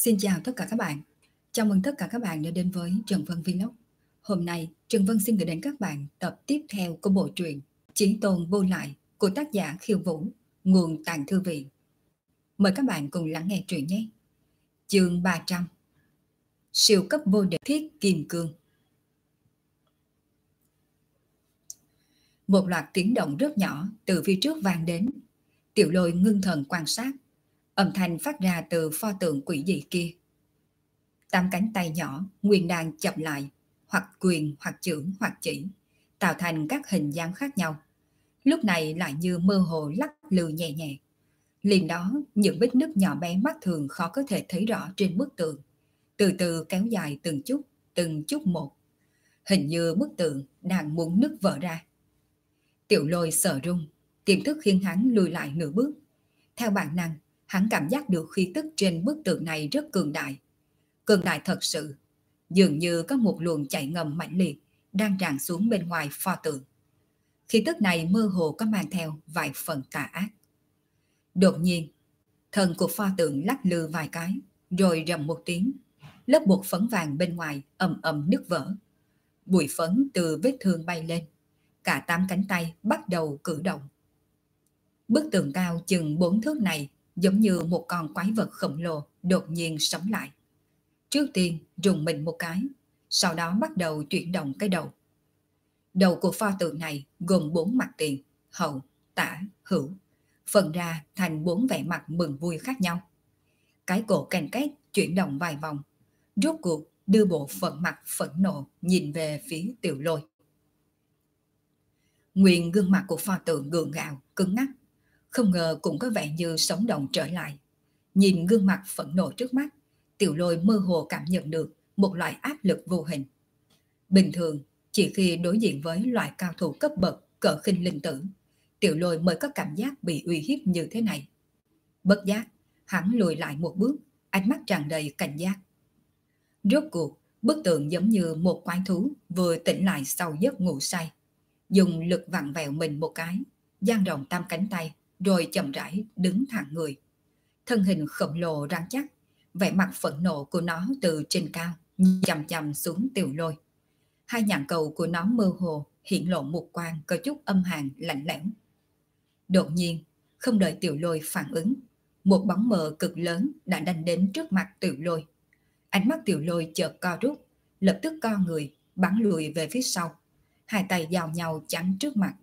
Xin chào tất cả các bạn. Chào mừng tất cả các bạn đã đến với Trần Vân Vlog. Hôm nay, Trần Vân xin gửi đến các bạn tập tiếp theo của bộ truyện Chí Tôn Vô Lại của tác giả Khiêu Vũ, nguồn Tàng Thư Viện. Mời các bạn cùng lắng nghe truyện nhé. Chương 300. Siêu cấp vô địch Thiết Kim Cương. Một loạt tiếng động rất nhỏ từ phía trước vang đến. Tiểu Lôi ngưng thần quan sát. Âm thanh phát ra từ pho tượng quỷ dị kia. 8 cánh tay nhỏ nguyên đang chập lại, hoặc quyền hoặc chưởng hoặc chỉ, tạo thành các hình dáng khác nhau. Lúc này lại như mơ hồ lắc lư nhẹ nhẹ. Liền đó, những vết nứt nhỏ bé mắt thường khó có thể thấy rõ trên bức tượng, từ từ kéo dài từng chút một. Hình như bức tượng đang muốn nứt vỡ ra. Tiểu Lôi sợ run, tiềm thức khiến hắn lùi lại nửa bước. Theo bản năng, hắn cảm giác được khí tức trên bức tượng này rất cường đại. Cường đại thật sự, dường như có một luồng chạy ngầm mãnh liệt đang tràn xuống bên ngoài pho tượng. Khí tức này mơ hồ có mang theo vài phần tà ác. Đột nhiên, thân của pho tượng lắc lư vài cái, rồi rầm một tiếng, lớp bột phấn vàng bên ngoài ầm ầm nứt vỡ. Bụi phấn từ vết thương bay lên, cả 8 cánh tay bắt đầu cử động. Bức tượng cao chừng 4 thước này giống như một con quái vật khổng lồ đột nhiên sống lại. Trước tiên rùng mình một cái, sau đó bắt đầu chuyển động cái đầu. Đầu của pho tượng này gồm 4 mặt tiền, hậu, tả, hữu, phân ra thành 4 vẻ mặt mừng vui khác nhau. Cái cổ cành két chuyển động vài vòng, rốt cuộc đưa bộ phận mặt phẫn nộ nhìn về phía Tiểu Lôi. Nguyên gương mặt của pho tượng gượng gạo, cứng ngắc, không ngờ cũng có vẻ như sống động trở lại. Nhìn gương mặt phẫn nộ trước mắt, Tiểu Lôi mơ hồ cảm nhận được một loại áp lực vô hình. Bình thường, chỉ khi đối diện với loại cao thủ cấp bậc cỡ khinh linh tử, Tiểu Lôi mới có cảm giác bị uy hiếp như thế này. Bất giác, hắn lùi lại một bước, ánh mắt tràn đầy cảnh giác. Rốt cuộc, bức tượng giống như một quái thú vừa tỉnh lại sau giấc ngủ say. Dùng lực vặn vẹo mình một cái, dang rộng 8 cánh tay, rồi chậm rãi đứng thẳng người. Thân hình khổng lồ rắn chắc, vẻ mặt phẫn nộ của nó từ trên cao chằm chằm xuống Tiểu Lôi. Hai nhãn cầu của nó mơ hồ hiện lộ một quang có chút âm hàn lạnh lẽo. Đột nhiên, không đợi Tiểu Lôi phản ứng, một bóng mờ cực lớn đã đánh đến trước mặt Tiểu Lôi. Ánh mắt Tiểu Lôi chợt co rút, lập tức co người bắn lùi về phía sau, hai tay giao nhau chắn trước mặt.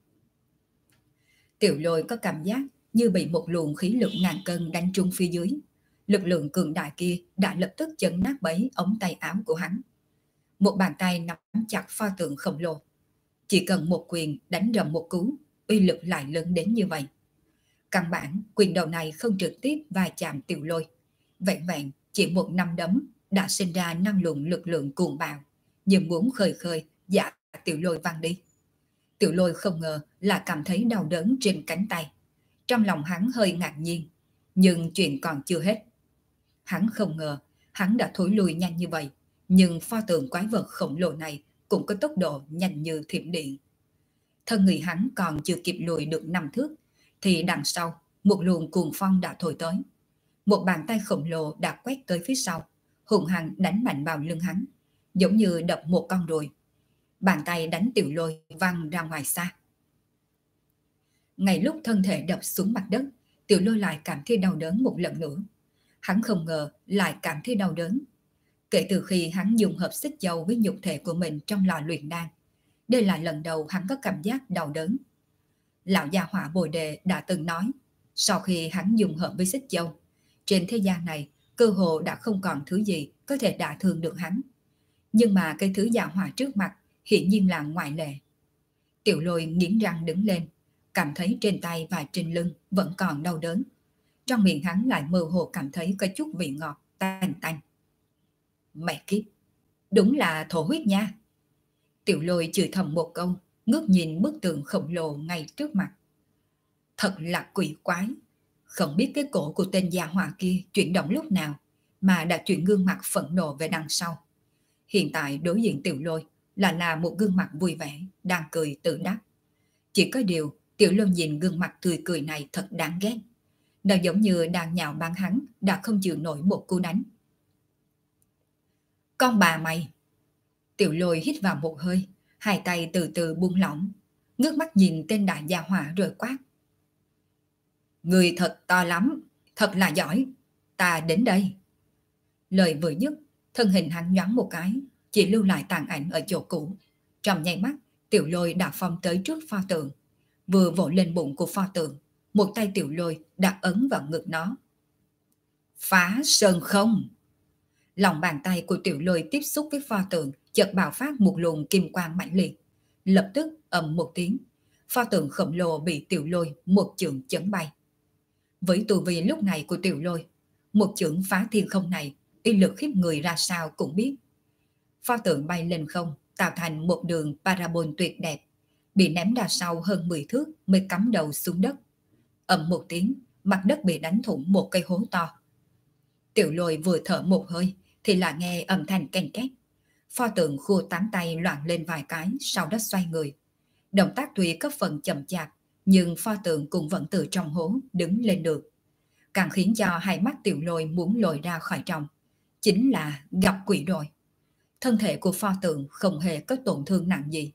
Tiểu Lôi có cảm giác như bị một luồng khí lực ngàn cân đánh trúng phía dưới. Lực lượng cường đại kia đã lập tức chấn nát bấy ống tay áo của hắn. Một bàn tay nắm chặt pho tượng khổng lồ. Chỉ cần một quyền đánh rầm một cú, uy lực lại lớn đến như vậy. Căn bản, quyền đầu này không trực tiếp va chạm Tiểu Lôi. Vẹn vẹn chỉ một nắm đấm đã sinh ra năng lượng lực lượng cuồng bạo, nhưng muốn khơi khơi dạ Tiểu Lôi văng đi. Tiểu Lôi không ngờ là cảm thấy đau đớn trên cánh tay. Trong lòng hắn hơi ngạc nhiên, nhưng chuyện còn chưa hết. Hắn không ngờ hắn đã thối lui nhanh như vậy, nhưng pho tượng quái vật khổng lồ này cũng có tốc độ nhanh như thiểm điện. Thân người hắn còn chưa kịp lùi được 5 thước, thì đằng sau một luồng cuồng phong đã thổi tới. Một bàn tay khổng lồ đã quét tới phía sau, hùng hăng đánh mạnh vào lưng hắn, giống như đập một con ruồi. Bàn tay đánh Tiểu Lôi văng ra ngoài xa. Ngay lúc thân thể đập xuống mặt đất, Tiểu Lôi lại cảm thấy đau đớn một lần nữa. Hắn không ngờ lại cảm thấy đau đớn. Kể từ khi hắn dùng hợp xích châu với nhục thể của mình trong lò luyện đan, đây là lần đầu hắn có cảm giác đau đớn. Lão gia hỏa Bồ Đề đã từng nói, sau khi hắn dùng hợp với xích châu, trên thế gian này cơ hồ đã không còn thứ gì có thể đả thương được hắn. Nhưng mà cái thứ gia hỏa trước mặt hiển nhiên là ngoại lệ. Tiểu Lôi nghiến răng đứng lên, cảm thấy trên tay và trên lưng vẫn còn đau đớn. Trong miệng hắn lại mơ hồ cảm thấy có chút vị ngọt, tanh tanh. Mẹ kiếp, đúng là thổ huyết nha. Tiểu Lôi chửi thầm một câu, ngước nhìn bức tượng khổng lồ ngay trước mặt. Thật là quỷ quái, không biết cái cổ của tên gia hỏa kia chuyển động lúc nào mà đã chuyển gương mặt phẫn nộ về đằng sau. Hiện tại đối diện Tiểu Lôi là một gương mặt vui vẻ, đang cười tự đắc. Chỉ có điều, Tiểu Lôi nhìn gương mặt tươi cười này thật đáng ghét. Nó giống như đang nhạo báng hắn đã không chịu nổi một cú đánh, Con bà mày! Tiểu Lôi hít vào một hơi, hai tay từ từ buông lỏng, ngước mắt nhìn tên đại gia hỏa rồi quát. Người thật to lắm, thật là giỏi, ta đến đây. Lời vừa dứt, thân hình hắn nhoáng một cái, chỉ lưu lại tàn ảnh ở chỗ cũ. Trong nháy mắt, Tiểu Lôi đã phong tới trước pho tượng, vừa vỗ lên bụng của pho tượng, một tay Tiểu Lôi đã ấn vào ngực nó. Phá sơn không! Lòng bàn tay của Tiểu Lôi tiếp xúc với pho tượng, chợt bạo phát một luồng kim quang mãnh liệt. Lập tức ầm một tiếng, pho tượng khổng lồ bị Tiểu Lôi một chưởng chấn bay. Với tu vi lúc này của Tiểu Lôi, một chưởng phá thiên không này uy lực khiếp người ra sao cũng biết. Pho tượng bay lên không, tạo thành một đường parabol tuyệt đẹp, bị ném ra sau hơn 10 thước mới cắm đầu xuống đất. Ầm một tiếng, mặt đất bị đánh thủng một cây hố to. Tiểu Lôi vừa thở một hơi thì lại nghe âm thanh ken két. Pho tượng khua tám tay loạn lên vài cái, sau đó xoay người. Động tác tuy có phần chậm chạp, nhưng pho tượng cũng vẫn từ trong hố đứng lên được. Càng khiến cho hai mắt Tiểu Lôi muốn lồi ra khỏi trong, chính là gặp quỷ rồi. Thân thể của pho tượng không hề có tổn thương nặng gì.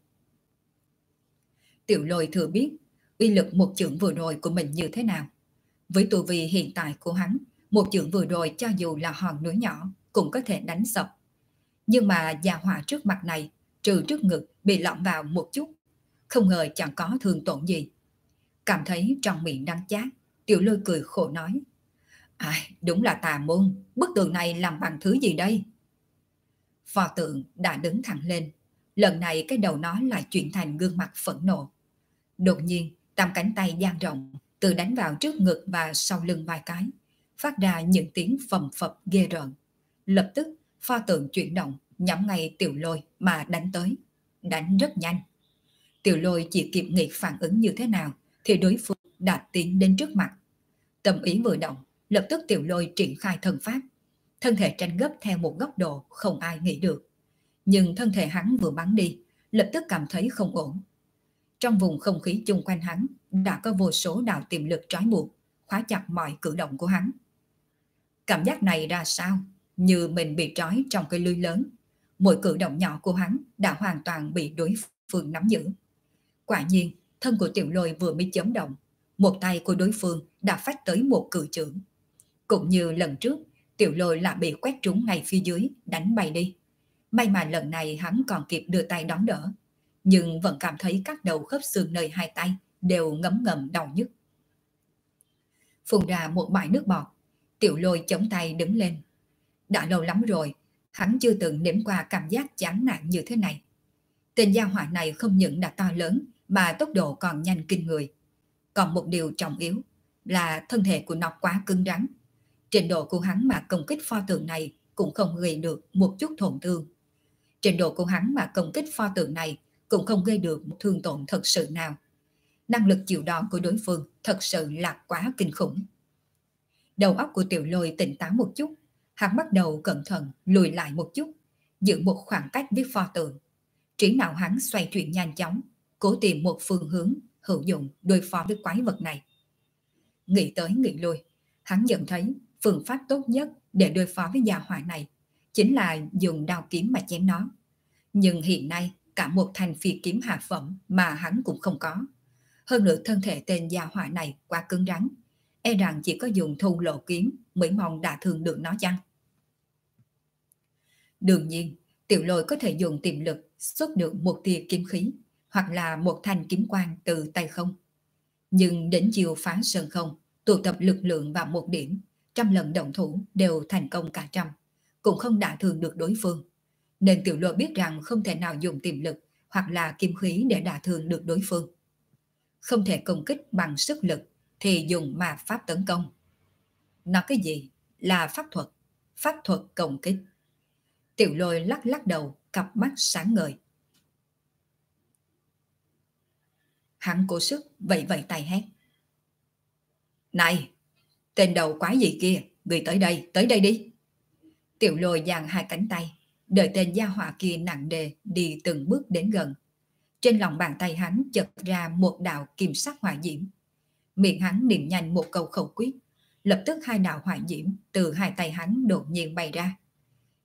Tiểu Lôi thừa biết uy lực một chưởng vừa rồi của mình như thế nào. Với tu vi hiện tại của hắn, một chưởng vừa rồi cho dù là hòn núi nhỏ cũng có thể đánh sập. Nhưng mà gia hỏa trước mặt này, trừ trước ngực bị lõm vào một chút, không ngờ chẳng có thương tổn gì. Cảm thấy trong miệng đắng chát, Tiểu Lôi cười khổ nói. Ai, đúng là tà môn, bức tường này làm bằng thứ gì đây? Pho tượng đã đứng thẳng lên, lần này cái đầu nó lại chuyển thành gương mặt phẫn nộ. Đột nhiên, tam cánh tay dang rộng, từ đánh vào trước ngực và sau lưng vài cái, phát ra những tiếng phầm phập ghê rợn. Lập tức, pho tượng chuyển động, nhắm ngay Tiểu Lôi mà đánh tới. Đánh rất nhanh. Tiểu Lôi chỉ kịp nghĩ phản ứng như thế nào, thì đối phương đã tiến đến trước mặt. Tâm ý vừa động, lập tức Tiểu Lôi triển khai thân pháp. Thân thể tranh gấp theo một góc độ không ai nghĩ được. Nhưng thân thể hắn vừa bắn đi, lập tức cảm thấy không ổn. Trong vùng không khí chung quanh hắn đã có vô số đạo tiềm lực trói buộc, khóa chặt mọi cử động của hắn. Cảm giác này ra sao? Như mình bị trói trong cái lưới lớn. Mỗi cử động nhỏ của hắn đã hoàn toàn bị đối phương nắm giữ. Quả nhiên, thân của Tiểu Lôi vừa mới chấn động, một tay của đối phương đã phát tới một cự chưởng. Cũng như lần trước, Tiểu Lôi lại bị quét trúng ngay phía dưới, đánh bay đi. May mà lần này hắn còn kịp đưa tay đón đỡ, nhưng vẫn cảm thấy các đầu khớp xương nơi hai tay đều ngấm ngầm đau nhức. Phun ra một bãi nước bọt, Tiểu Lôi chống tay đứng lên. Đã lâu lắm rồi, hắn chưa từng nếm qua cảm giác chán nản như thế này. Tên gia hỏa này không những đã to lớn mà tốc độ còn nhanh kinh người. Còn một điều trọng yếu là thân thể của nó quá cứng rắn. Trình độ của hắn mà công kích pho tượng này cũng không gây được một chút tổn thương. Trình độ của hắn mà công kích pho tượng này cũng không gây được một thương tổn thật sự nào. Năng lực chịu đòn của đối phương thật sự là quá kinh khủng. Đầu óc của Tiểu Lôi tỉnh táo một chút, hắn bắt đầu cẩn thận lùi lại một chút, giữ một khoảng cách với pho tượng. Trí não hắn xoay chuyển nhanh chóng, cố tìm một phương hướng hữu dụng đối phó với quái vật này. Nghĩ tới nghĩ lui, hắn nhận thấy phương pháp tốt nhất để đối phó với gia hỏa này chính là dùng đao kiếm mà chém nó. Nhưng hiện nay cả một thanh phi kiếm hạ phẩm mà hắn cũng không có. Hơn nữa thân thể tên gia hỏa này quá cứng rắn, e rằng chỉ có dùng thun lộ kiếm mới mong đả thương được nó chăng? Đương nhiên, Tiểu Lôi có thể dùng tiềm lực xuất được một tia kiếm khí hoặc là một thanh kiếm quang từ tay không. Nhưng đến chiều phá sơn không, tụ tập lực lượng vào một điểm, trăm lần động thủ đều thành công cả trăm, cũng không đả thương được đối phương. Nên Tiểu Lôi biết rằng không thể nào dùng tiềm lực hoặc là kiếm khí để đả thương được đối phương. Không thể công kích bằng sức lực thì dùng ma pháp tấn công. Nói cái gì? Là pháp thuật công kích. Tiểu Lôi lắc lắc đầu, cặp mắt sáng ngời. Hắn cố sức vẫy vẫy tay hét. Này, tên đầu quái gì kia, người tới đây đi. Tiểu Lôi giang hai cánh tay, đợi tên gia hỏa kia nặng nề đi từng bước đến gần. Trên lòng bàn tay hắn chật ra một đạo kim sắc hỏa diễm. Miệng hắn niệm nhanh một câu khẩu quyết, lập tức hai đạo hỏa diễm từ hai tay hắn đột nhiên bay ra.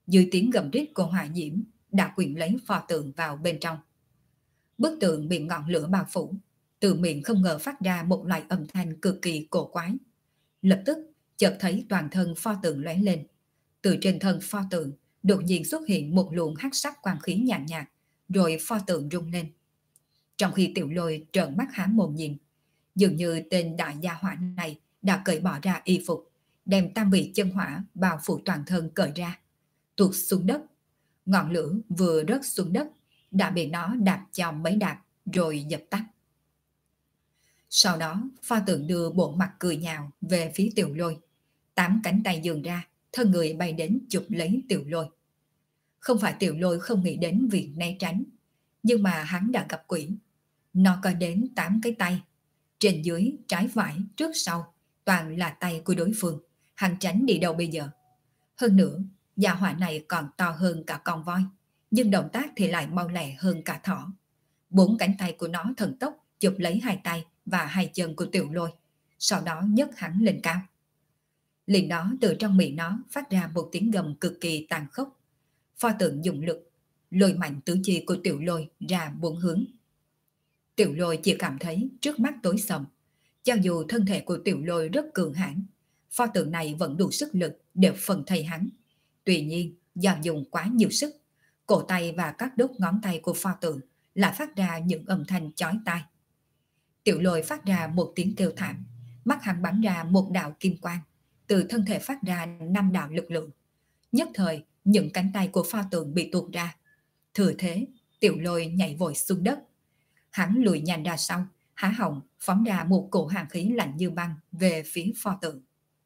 dưới tiếng gầm rít của hỏa diễm đã quyện lấy pho tượng vào bên trong. Bức tượng bị ngọn lửa bao phủ, từ miệng không ngờ phát ra một loại âm thanh cực kỳ cổ quái. Lập tức, chợt thấy toàn thân pho tượng lóe lên. Từ trên thân pho tượng, đột nhiên xuất hiện một luồng hắc sắc quang khí nhàn nhạt, rồi pho tượng rung lên. Trong khi Tiểu Lôi trợn mắt há mồm nhìn, dường như tên đại gia hỏa này đã cởi bỏ ra y phục, đem tam vị chân hỏa bao phủ toàn thân cởi ra, tuột xuống đất. Ngọn lửa vừa rớt xuống đất, đã bị nó đạp cho mấy đạp, rồi dập tắt. Sau đó, pho tượng đưa bộ mặt cười nhạo về phía Tiểu Lôi. 8 cánh tay dường ra, thân người bay đến chụp lấy Tiểu Lôi. Không phải Tiểu Lôi không nghĩ đến việc né tránh, nhưng mà hắn đã gặp quỷ. Nó có đến 8 cái tay, trên dưới, trái phải, trước sau, toàn là tay của đối phương. Hắn tránh đi đâu bây giờ? Hơn nữa, gia hỏa này còn to hơn cả con voi, nhưng động tác thì lại mau lẹ hơn cả thỏ. 4 cánh tay của nó thần tốc chụp lấy 2 tay và 2 chân của Tiểu Lôi, sau đó nhấc hắn lên cao. Liền đó từ trong miệng nó phát ra một tiếng gầm cực kỳ tàn khốc. Pho tượng dùng lực lôi mạnh tứ chi của Tiểu Lôi ra 4 hướng. Tiểu Lôi chỉ cảm thấy trước mắt tối sầm. Cho dù thân thể của Tiểu Lôi rất cường hãn, pho tượng này vẫn đủ sức lực để phần thây hắn. Tuy nhiên, do dùng quá nhiều sức, cổ tay và các đốt ngón tay của pho tượng lại phát ra những âm thanh chói tai. Tiểu Lôi phát ra một tiếng kêu thảm, mắt hắn bắn ra một đạo kim quang, từ thân thể phát ra 5 đạo lực lượng. Nhất thời, những cánh tay của pho tượng bị tuột ra. Thừa thế, Tiểu Lôi nhảy vội xuống đất. Hắn lùi nhanh ra sau, há họng phóng ra một cổ hàn khí lạnh như băng về phía pho tượng.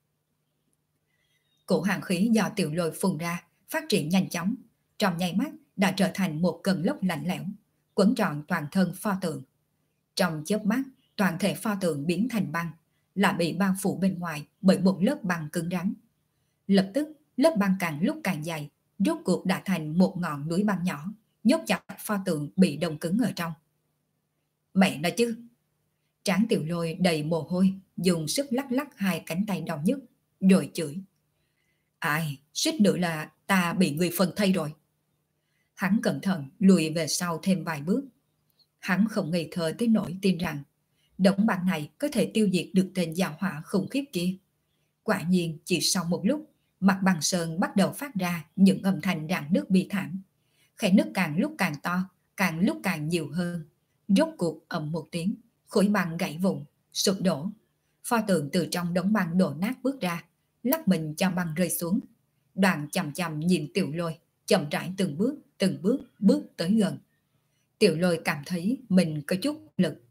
Cổ hàn khí do Tiểu Lôi phun ra phát triển nhanh chóng, trong nháy mắt đã trở thành một cơn lốc lạnh lẽo, quấn trọn toàn thân pho tượng. Trong chớp mắt, toàn thể pho tượng biến thành băng, là bị bao phủ bên ngoài bởi một lớp băng cứng rắn. Lập tức, lớp băng càng lúc càng dày, rốt cuộc đã thành một ngọn núi băng nhỏ, nhốt chặt pho tượng bị đông cứng ở trong. Mẹ nói chứ! Trán Tiểu Lôi đầy mồ hôi, dùng sức lắc lắc 2 cánh tay đau nhức, rồi chửi. Ai, suýt nữa là ta bị người phân thây rồi. Hắn cẩn thận lùi về sau thêm vài bước. Hắn không nghi thờ tới nỗi tin rằng đống băng này có thể tiêu diệt được tên gia hỏa khủng khiếp kia. Quả nhiên chỉ sau một lúc, mặt băng sơn bắt đầu phát ra những âm thanh rạn nứt bi thảm. Khe nứt càng lúc càng to, càng lúc càng nhiều hơn. Rốt cuộc ầm một tiếng, khối băng gãy vụn, sụp đổ. Pho tượng từ trong đống băng đổ nát bước ra, lắc mình cho băng rơi xuống. Đoàn chằm chằm nhìn Tiểu Lôi, chậm rãi từng bước bước tới gần. Tiểu Lôi cảm thấy mình có chút lực.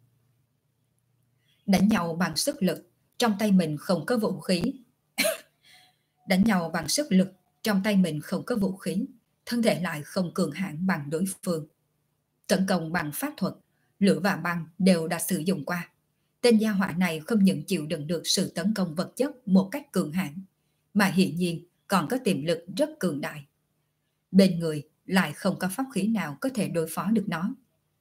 Đánh nhau bằng sức lực, trong tay mình không có vũ khí. Đánh nhau bằng sức lực, trong tay mình không có vũ khí, thân thể lại không cường hãn bằng đối phương. Tấn công bằng pháp thuật, lửa và băng đều đã sử dụng qua. Tên gia hỏa này không những chịu đựng được sự tấn công vật chất một cách cường hãn, mà hiển nhiên còn có tiềm lực rất cường đại. Bên người lại không có pháp khí nào có thể đối phó được nó.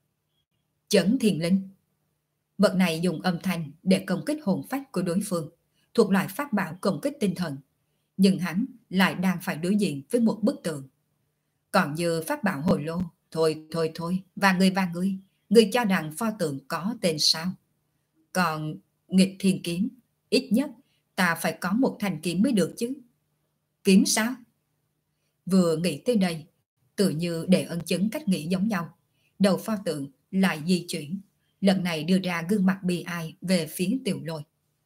Chấn Thiên Linh. Vật này dùng âm thanh để công kích hồn phách của đối phương, thuộc loại pháp bảo công kích tinh thần. Nhưng hắn lại đang phải đối diện với một bức tượng. Còn như pháp bảo hồi lô, thôi, và người cho rằng pho tượng có tên sao? Còn nghịch thiên kiếm, ít nhất ta phải có một thanh kiếm mới được chứ. Kiếm sao? Vừa nghĩ tới đây, tự như để ân chứng cách nghĩ giống nhau, đầu pho tượng lại di chuyển, lần này đưa ra gương mặt bi ai về phía Tiểu Lôi.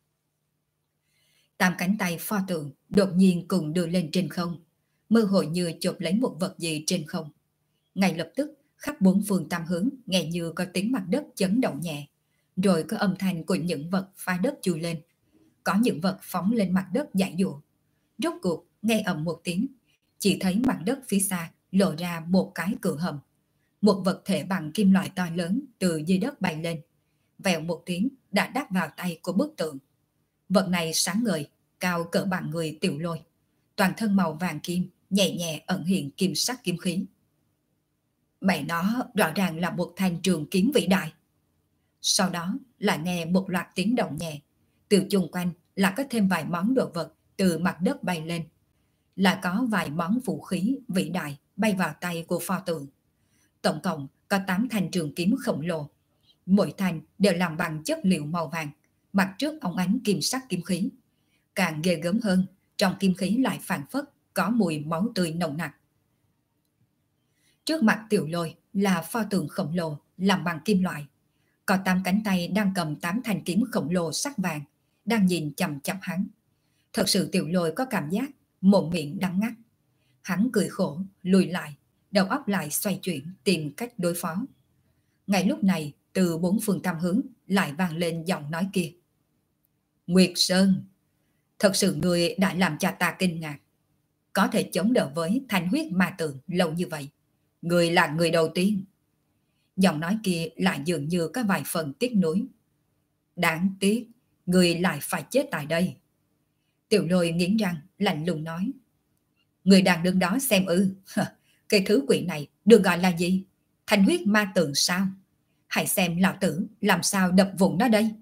8 cánh tay pho tượng đột nhiên cùng đưa lên trên không, mơ hồ như chộp lấy một vật gì trên không. Ngay lập tức, khắp 4 phương tam hướng nghe như có tiếng mặt đất chấn động nhẹ, rồi có âm thanh của những vật phá đất chui lên. Có những vật phóng lên mặt đất giãy giụa. Rốt cuộc nghe ầm một tiếng, chỉ thấy mặt đất phía xa lộ ra một cái cửa hầm. Một vật thể bằng kim loại to lớn từ dưới đất bay lên, vèo một tiếng đã đáp vào tay của bức tượng. Vật này sáng ngời, cao cỡ bằng người Tiểu Lôi, toàn thân màu vàng kim, nhẹ nhẹ ẩn hiện kim sắc kiếm khí. Mẹ nó rõ ràng là một thanh trường kiếm vĩ đại. Sau đó lại nghe một loạt tiếng động nhẹ, từ chung quanh là có thêm vài món đồ vật từ mặt đất bay lên. Lại có vài món vũ khí vĩ đại bay vào tay của pho tượng. Tổng cộng có 8 thanh trường kiếm khổng lồ. Mỗi thanh đều làm bằng chất liệu màu vàng, mặt trước óng ánh kim sắc kim khí. Càng ghê gớm hơn, trong kim khí lại phảng phất có mùi máu tươi nồng nặc. Trước mặt Tiểu Lôi là pho tượng khổng lồ làm bằng kim loại. Có 8 cánh tay đang cầm 8 thanh kiếm khổng lồ sắc vàng, đang nhìn chằm chằm hắn. Thật sự Tiểu Lôi có cảm giác mồm miệng đắng ngắt. Hắn cười khổ, lùi lại, đầu óc lại xoay chuyển tìm cách đối phó. Ngay lúc này, từ bốn phương tám hướng lại vang lên giọng nói kia. Nguyệt Sơn, thật sự người đã làm cho ta kinh ngạc. Có thể chống đỡ với thanh huyết ma tượng lâu như vậy. Người là người đầu tiên. Giọng nói kia lại dường như có vài phần tiếc nuối. Đáng tiếc, người lại phải chết tại đây. Tiểu Lôi nghiến răng, lạnh lùng nói. Người đang đứng đó xem ư. Cái thứ quỷ này được gọi là gì? Thanh huyết ma tượng sao? Hãy xem lão tử làm sao đập vụn nó đây.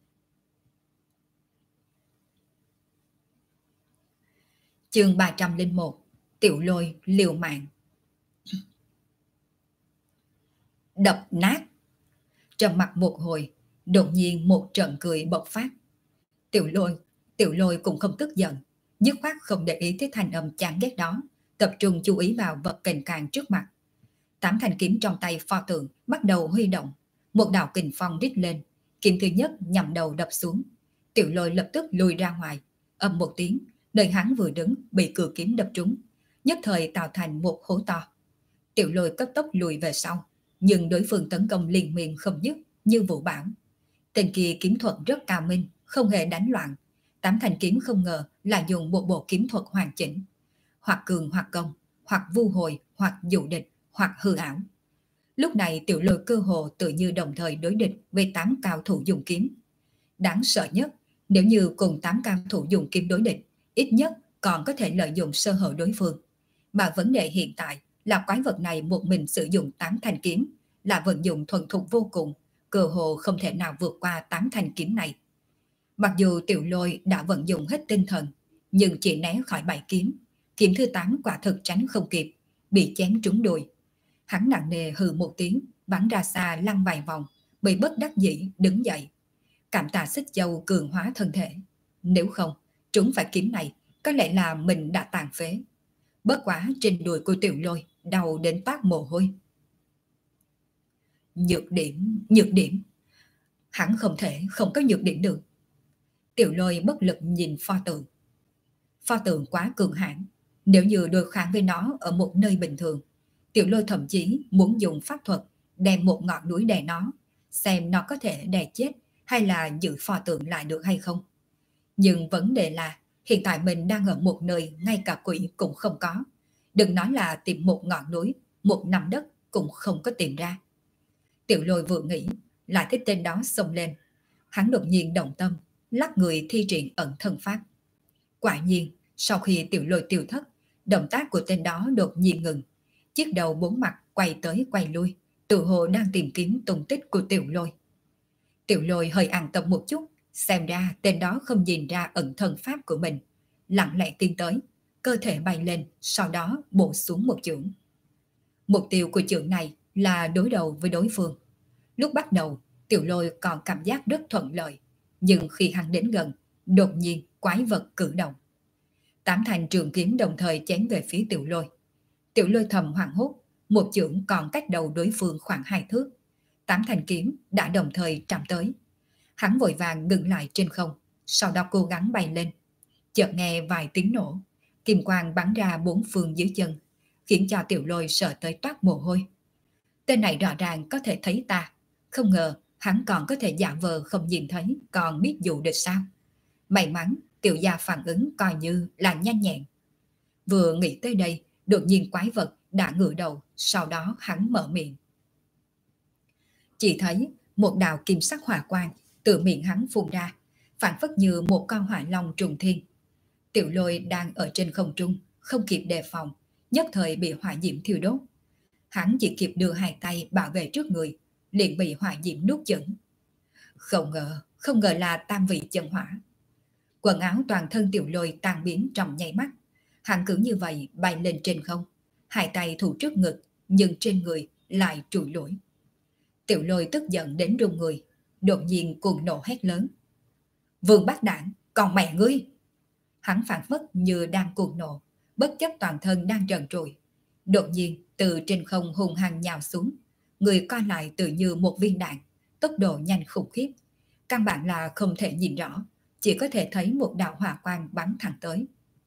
Chương 301. Tiểu Lôi liều mạng. Đập nát. Trầm mặt một hồi, đột nhiên một trận cười bộc phát. Tiểu Lôi cũng không tức giận, dứt khoát không để ý tới thanh âm chán ghét đó, tập trung chú ý vào vật kềnh càng trước mặt. 8 thanh kiếm trong tay pho tượng bắt đầu huy động, một đạo kình phong rít lên, kiếm thứ nhất nhằm đầu đập xuống. Tiểu Lôi lập tức lùi ra ngoài, ầm một tiếng, nơi hắn vừa đứng bị cự kiếm đập trúng, nhất thời tạo thành một hố to. Tiểu Lôi cấp tốc lùi về sau, nhưng đối phương tấn công liên miên không dứt như vũ bão. Tên kia kiếm thuật rất cao minh, không hề đánh loạn. 8 thanh kiếm không ngờ là dùng một bộ kiếm thuật hoàn chỉnh, hoặc cường hoặc công, hoặc vu hồi, hoặc dụ địch, hoặc hư ảo. Lúc này Tiểu Lôi cơ hồ tự như đồng thời đối địch với 8 cao thủ dùng kiếm. Đáng sợ nhất, nếu như cùng 8 cao thủ dùng kiếm đối địch, ít nhất còn có thể lợi dụng sơ hở đối phương. Mà vấn đề hiện tại là quái vật này một mình sử dụng 8 thanh kiếm, là vận dụng thuần thục vô cùng, cơ hồ không thể nào vượt qua 8 thanh kiếm này. Mặc dù Tiểu Lôi đã vận dụng hết tinh thần, nhưng chỉ né khỏi 7 kiếm. Kiếm thứ 8 quả thực tránh không kịp, bị chém trúng đùi. Hắn nặng nề hừ một tiếng, bắn ra xa lăn vài vòng, bị bất đắc dĩ đứng dậy. Cảm tạ Xích Châu cường hóa thân thể. Nếu không, trúng phải kiếm này, có lẽ là mình đã tàn phế. Bất quá trên đùi của Tiểu Lôi đau đến toát mồ hôi. Nhược điểm. Hắn không thể không có nhược điểm được. Tiểu Lôi bất lực nhìn pho tượng. Pho tượng quá cường hãn, nếu như đối kháng với nó ở một nơi bình thường, Tiểu Lôi thậm chí muốn dùng pháp thuật đem một ngọn núi đè nó, xem nó có thể đè chết hay là giữ pho tượng lại được hay không. Nhưng vấn đề là hiện tại mình đang ở một nơi ngay cả quỷ cũng không có. Đừng nói là tìm một ngọn núi, một nắm đất cũng không có tìm ra. Tiểu Lôi vừa nghĩ, lại thấy tên đó xông lên. Hắn đột nhiên động tâm, lắc người thi triển ẩn thân pháp. Quả nhiên, sau khi Tiểu Lôi tiêu thất, động tác của tên đó đột nhiên ngừng. Chiếc đầu bốn mặt quay tới quay lui, tự hồ đang tìm kiếm tung tích của Tiểu Lôi. Tiểu Lôi hơi an tâm một chút, xem ra tên đó không nhìn ra ẩn thân pháp của mình. Lặng lẽ tiến tới, cơ thể bay lên, sau đó bổ xuống một chưởng. Mục tiêu của chưởng này là đối đầu với đối phương. Lúc bắt đầu, Tiểu Lôi còn cảm giác rất thuận lợi, nhưng khi hắn đến gần, đột nhiên quái vật cử động. 8 thanh trường kiếm đồng thời chém về phía Tiểu Lôi. Tiểu Lôi thầm hoảng hốt, một chưởng còn cách đầu đối phương khoảng 2 thước. 8 thanh kiếm đã đồng thời chạm tới. Hắn vội vàng ngừng lại trên không, sau đó cố gắng bay lên. Chợt nghe vài tiếng nổ, kim quang bắn ra bốn phương dưới chân, khiến cho Tiểu Lôi sợ tới toát mồ hôi. Tên này rõ ràng có thể thấy ta, không ngờ hắn còn có thể giả vờ không nhìn thấy, còn biết dụ địch sao. May mắn Tiểu gia phản ứng coi như là nhanh nhẹn. Vừa nghĩ tới đây, đột nhiên quái vật đã ngửa đầu, sau đó hắn mở miệng. Chỉ thấy một đạo kim sắc hỏa quang từ miệng hắn phun ra, phản phất như một con hỏa long trùng thiên. Tiểu Lôi đang ở trên không trung, không kịp đề phòng, nhất thời bị hỏa diễm thiêu đốt. Hắn chỉ kịp đưa hai tay bảo vệ trước người, liền bị hỏa diễm nuốt chửng. Không ngờ là tam vị chân hỏa. Quần áo toàn thân Tiểu Lôi tan biến trong nháy mắt. Hắn cứ như vậy bay lên trên không, hai tay thủ trước ngực, nhưng trên người lại trụi lủi. Tiểu Lôi tức giận đến run người, đột nhiên cuồng nộ hét lớn: Vương Bát Đản, còn mẹ ngươi! Hắn phản phất như đang cuồng nộ, bất chấp toàn thân đang trần trụi. Đột nhiên từ trên không hung hăng nhào xuống, người co lại tự như một viên đạn, tốc độ nhanh khủng khiếp. Căn bản là không thể nhìn rõ, chỉ có thể thấy một đạo hỏa quang bắn thẳng tới.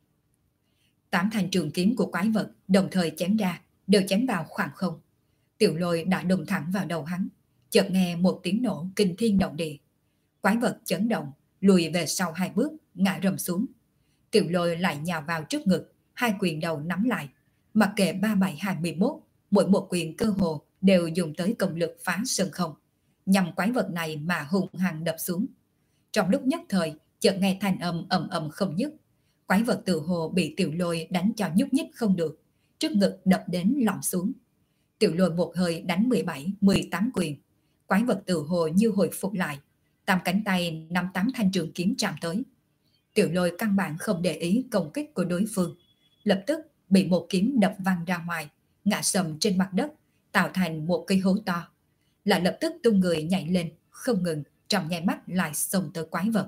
8 thanh trường kiếm của quái vật đồng thời chém ra, đều chém vào khoảng không. Tiểu Lôi đã đụng thẳng vào đầu hắn, chợt nghe một tiếng nổ kinh thiên động địa. Quái vật chấn động, lùi về sau 2 bước, ngã rầm xuống. Tiểu Lôi lại nhào vào trước ngực, hai quyền đầu nắm lại. Mặc kệ 3721, mỗi một quyền cơ hồ đều dùng tới công lực phá sân không, nhằm quái vật này mà hung hăng đập xuống. Trong lúc nhất thời, chợt nghe thanh âm ầm ầm không dứt. Quái vật tự hồ bị Tiểu Lôi đánh cho nhúc nhích không được, trước ngực đập đến lõm xuống. Tiểu Lôi một hơi đánh 17, 18 quyền. Quái vật tự hồ như hồi phục lại, 8 cánh tay 5-8 thanh trường kiếm chạm tới. Tiểu Lôi căn bản không để ý công kích của đối phương, lập tức bị một kiếm đập văng ra ngoài, ngã sầm trên mặt đất, tạo thành một cây hố to. Lại lập tức tung người nhảy lên, không ngừng, trong nháy mắt lại xông tới quái vật.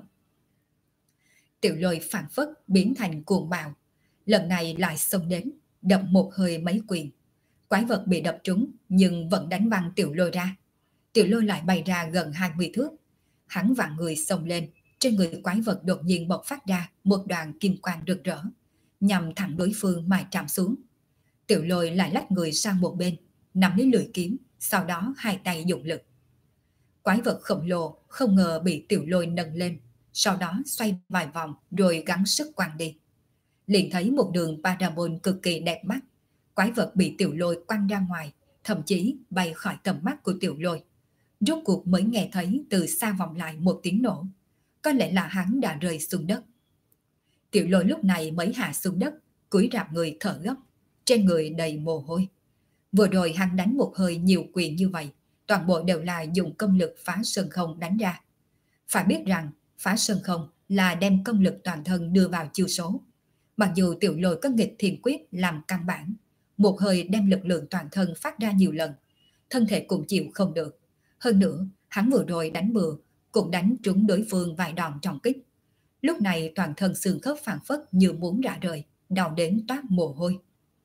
Tiểu Lôi phản phất biến thành cuồng bạo, lần này lại xông đến, đập một hơi mấy quyền. Quái vật bị đập trúng nhưng vẫn đánh văng Tiểu Lôi ra. Tiểu Lôi lại bay ra gần 20 thước. Hắn vặn người xông lên, trên người quái vật đột nhiên bộc phát ra một đoàn kim quang rực rỡ, nhằm thẳng đối phương mà chạm xuống. Tiểu Lôi lại lách người sang một bên, nắm lấy lưỡi kiếm, sau đó hai tay dùng lực. Quái vật khổng lồ không ngờ bị Tiểu Lôi nâng lên, sau đó xoay vài vòng rồi gắng sức quăng đi. Liền thấy một đường parabol cực kỳ đẹp mắt. Quái vật bị Tiểu Lôi quăng ra ngoài, thậm chí bay khỏi tầm mắt của Tiểu Lôi. Rốt cuộc mới nghe thấy từ xa vọng lại một tiếng nổ. Có lẽ là hắn đã rơi xuống đất. Tiểu Lôi lúc này mới hạ xuống đất, cúi rạp người thở gấp, trên người đầy mồ hôi. Vừa rồi hắn đánh một hơi nhiều quyền như vậy, toàn bộ đều là dùng công lực phá sơn không đánh ra. Phải biết rằng phá sơn không là đem công lực toàn thân đưa vào chiêu số. Mặc dù Tiểu Lôi có nghịch thiền quyết làm căn bản, một hơi đem lực lượng toàn thân phát ra nhiều lần, thân thể cũng chịu không được. Hơn nữa, hắn vừa rồi đánh bừa, cũng đánh trúng đối phương vài đòn trọng kích. Lúc này toàn thân xương khớp phản phất như muốn rã rời, đau đến toát mồ hôi.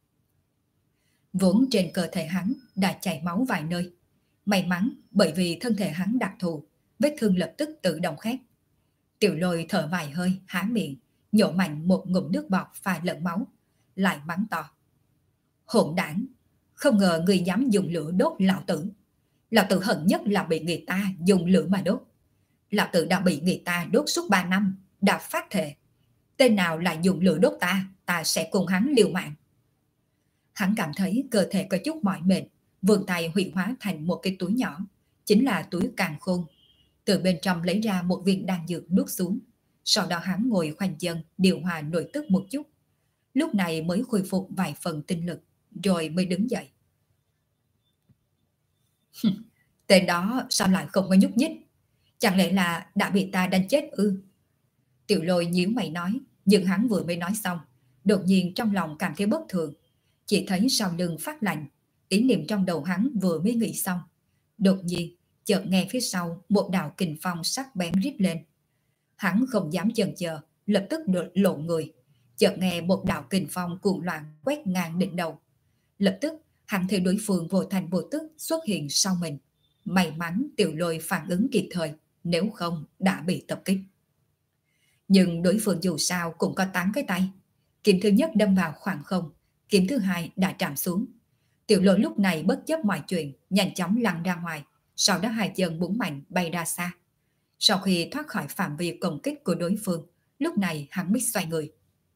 Vốn trên cơ thể hắn đã chảy máu vài nơi. May mắn bởi vì thân thể hắn đặc thù, vết thương lập tức tự động khép. Tiểu Lôi thở vài hơi, há miệng, nhổ mạnh một ngụm nước bọt pha lẫn máu, lại mắng to: Hỗn đản, không ngờ người dám dùng lửa đốt lão tử. Lão tử hận nhất là bị người ta dùng lửa mà đốt. Lão tử đã bị người ta đốt suốt 3 năm, đã phát thệ. Tên nào lại dùng lửa đốt ta, ta sẽ cùng hắn liều mạng. Hắn cảm thấy cơ thể có chút mỏi mệt, vươn tay hủy hóa thành một cái túi nhỏ, chính là túi càn khôn. Từ bên trong lấy ra một viên đan dược nuốt xuống. Sau đó hắn ngồi khoanh chân điều hòa nội tức một chút. Lúc này mới khôi phục vài phần tinh lực, rồi mới đứng dậy. Tên đó sao lại không có nhúc nhích? Chẳng lẽ là đã bị ta đánh chết ư? Tiểu Lôi nhíu mày nói, nhưng hắn vừa mới nói xong, đột nhiên trong lòng cảm thấy bất thường. Chỉ thấy sau lưng phát lạnh, ý niệm trong đầu hắn vừa mới nghĩ xong. Đột nhiên, chợt nghe phía sau một đạo kình phong sắc bén rít lên. Hắn không dám chần chờ, lập tức lộn người. Chợt nghe một đạo kình phong cuồng loạn quét ngang đỉnh đầu. Lập tức, hắn thấy đối phương vô thành vô tức xuất hiện sau mình. May mắn Tiểu Lôi phản ứng kịp thời, nếu không đã bị tập kích. Nhưng đối phương dù sao cũng có 8 cái tay. Kiếm thứ nhất đâm vào khoảng không, kiếm thứ hai đã chạm xuống. Tiểu Lôi lúc này bất chấp mọi chuyện, nhanh chóng lăn ra ngoài, sau đó hai chân búng mạnh bay ra xa. Sau khi thoát khỏi phạm vi công kích của đối phương, lúc này hắn mới xoay người.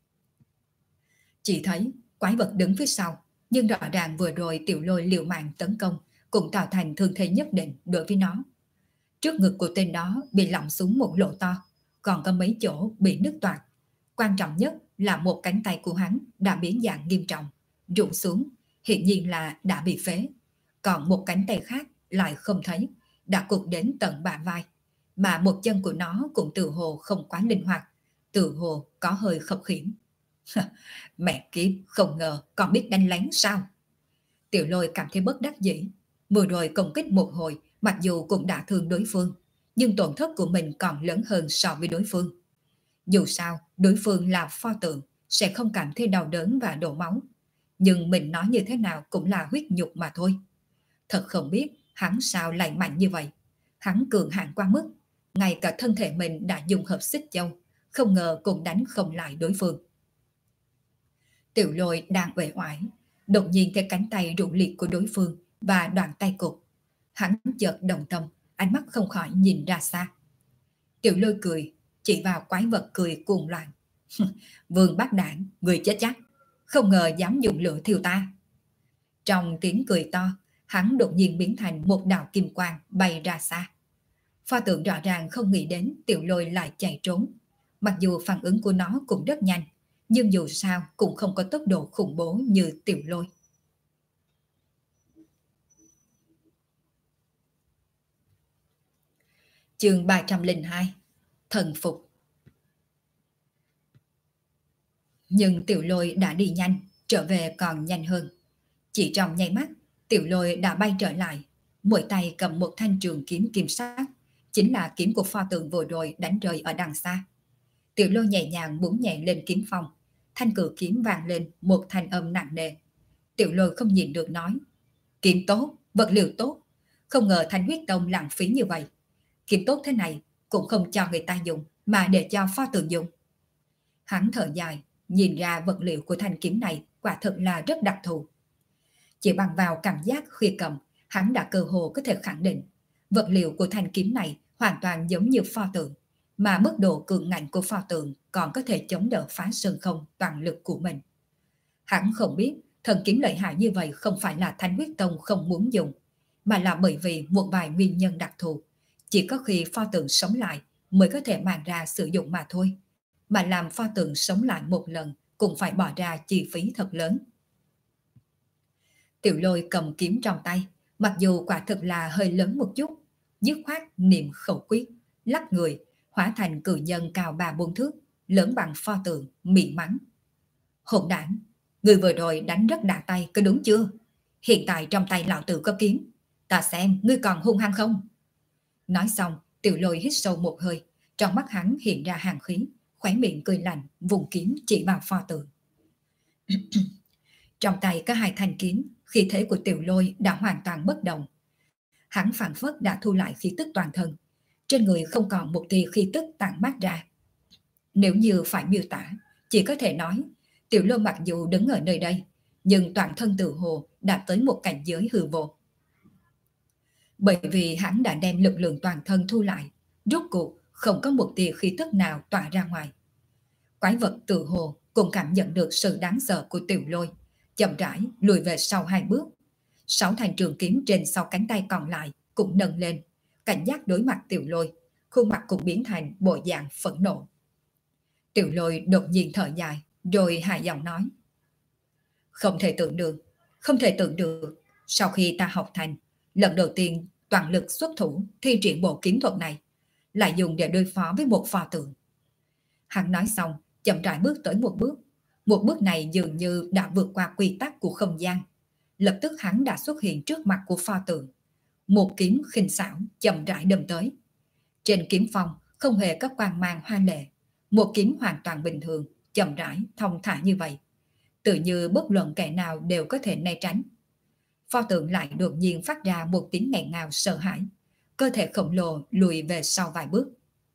Chỉ thấy quái vật đứng phía sau, nhưng rõ ràng vừa rồi Tiểu Lôi liều mạng tấn công cũng tạo thành thương thế nhất định đối với nó. Trước ngực của tên đó bị lỏng xuống một lỗ to, còn có mấy chỗ bị nứt toạc. Quan trọng nhất là một cánh tay của hắn đã biến dạng nghiêm trọng, rụng xuống, hiện nhiên là đã bị phế. Còn một cánh tay khác lại không thấy, đã cụt đến tận bả vai, mà một chân của nó cũng tự hồ không quá linh hoạt, tự hồ có hơi khập khiễng. Mẹ kiếp, không ngờ còn biết đánh lén sao? Tiểu Lôi cảm thấy bất đắc dĩ. Vừa rồi công kích một hồi, mặc dù cũng đã thương đối phương, nhưng tổn thất của mình còn lớn hơn so với đối phương. Dù sao, đối phương là pho tượng, sẽ không cảm thấy đau đớn và đổ máu. Nhưng mình nói như thế nào cũng là huyết nhục mà thôi. Thật không biết hắn sao lại mạnh như vậy. Hắn cường hãn quá mức, ngay cả thân thể mình đã dùng hợp xích châu, không ngờ cũng đánh không lại đối phương. Tiểu Lôi đang uể oải, đột nhiên thấy cánh tay rụng liệt của đối phương và đoạn tay cụt. Hắn chợt động tâm, ánh mắt không khỏi nhìn ra xa. Tiểu Lôi cười, chỉ vào quái vật cười cuồng loạn. Vương bác đảng, người chết chắc, không ngờ dám dùng lửa thiêu ta. Trong tiếng cười to, hắn đột nhiên biến thành một đạo kim quang bay ra xa. Pho tượng rõ ràng không nghĩ đến Tiểu Lôi lại chạy trốn. Mặc dù phản ứng của nó cũng rất nhanh, nhưng dù sao cũng không có tốc độ khủng bố như Tiểu Lôi. Chương 302: Thần phục. Nhưng Tiểu Lôi đã đi nhanh, trở về còn nhanh hơn. Chỉ trong nháy mắt, Tiểu Lôi đã bay trở lại, mỗi tay cầm một thanh trường kiếm kim sắc, chính là kiếm của pho tượng vừa rồi đánh rơi ở đằng xa. Tiểu Lôi nhẹ nhàng búng nhẹ lên kiếm phong, thanh cử kiếm vang lên một thanh âm nặng nề. Tiểu Lôi không nhìn được nói: kiếm tốt, vật liệu tốt, không ngờ Thanh Huyết Tông lãng phí như vậy. Kiếm tốt thế này cũng không cho người ta dùng, mà để cho pho tượng dùng. Hắn thở dài, nhìn ra vật liệu của thanh kiếm này quả thật là rất đặc thù. Chỉ bằng vào cảm giác khi cầm, hắn đã cơ hồ có thể khẳng định vật liệu của thanh kiếm này hoàn toàn giống như pho tượng, mà mức độ cường ngạnh của pho tượng còn có thể chống đỡ phá sơn không toàn lực của mình. Hắn không biết thần kiếm lợi hại như vậy không phải là Thanh Huyết Tông không muốn dùng, mà là bởi vì một vài nguyên nhân đặc thù. Chỉ có khi pho tượng sống lại mới có thể mang ra sử dụng mà thôi. Mà làm pho tượng sống lại một lần cũng phải bỏ ra chi phí thật lớn. Tiểu Lôi cầm kiếm trong tay, mặc dù quả thực là hơi lớn một chút, dứt khoát niệm khẩu quyết, lắc người, hóa thành cự nhân cao 3-4 thước, lớn bằng pho tượng, miệng mắng: hỗn đản, người vừa rồi đánh rất đà tay, có đúng chưa? Hiện tại trong tay lão tử có kiếm, ta xem ngươi còn hung hăng không? Nói xong, Tiểu Lôi hít sâu một hơi, trong mắt hắn hiện ra hàn khí, khóe miệng cười lạnh, vùng kiếm chỉ vào pho tượng. Trong tay có hai thanh kiếm, khí thế của Tiểu Lôi đã hoàn toàn bất động. Hắn phảng phất đã thu lại khí tức toàn thân, trên người không còn một tia khí tức tản mát ra. Nếu như phải miêu tả, chỉ có thể nói Tiểu Lôi mặc dù đứng ở nơi đây, nhưng toàn thân tự hồ đã tới một cảnh giới hư vô. Bởi vì hắn đã đem lực lượng toàn thân thu lại, rốt cuộc không có một tia khí tức nào tỏa ra ngoài. Quái vật tự hồ cũng cảm nhận được sự đáng sợ của Tiểu Lôi, chậm rãi lùi về sau 2 bước. 6 thanh trường kiếm trên sau cánh tay còn lại cũng nâng lên, cảnh giác đối mặt Tiểu Lôi, khuôn mặt cũng biến thành bộ dạng phẫn nộ. Tiểu Lôi đột nhiên thở dài, rồi hạ giọng nói: không thể tưởng được, không thể tưởng được, sau khi ta học thành, lần đầu tiên toàn lực xuất thủ thi triển bộ kiếm thuật này, lại dùng để đối phó với một pho tượng. Hắn nói xong, chậm rãi bước tới một bước này dường như đã vượt qua quy tắc của không gian. Lập tức hắn đã xuất hiện trước mặt của pho tượng, một kiếm khinh xảo chậm rãi đâm tới. Trên kiếm phong không hề có quang mang hoa lệ, một kiếm hoàn toàn bình thường, chậm rãi thông thả như vậy, tự như bất luận kẻ nào đều có thể né tránh. Pho tượng lại đột nhiên phát ra một tiếng nghẹn ngào sợ hãi, cơ thể khổng lồ lùi về sau vài bước.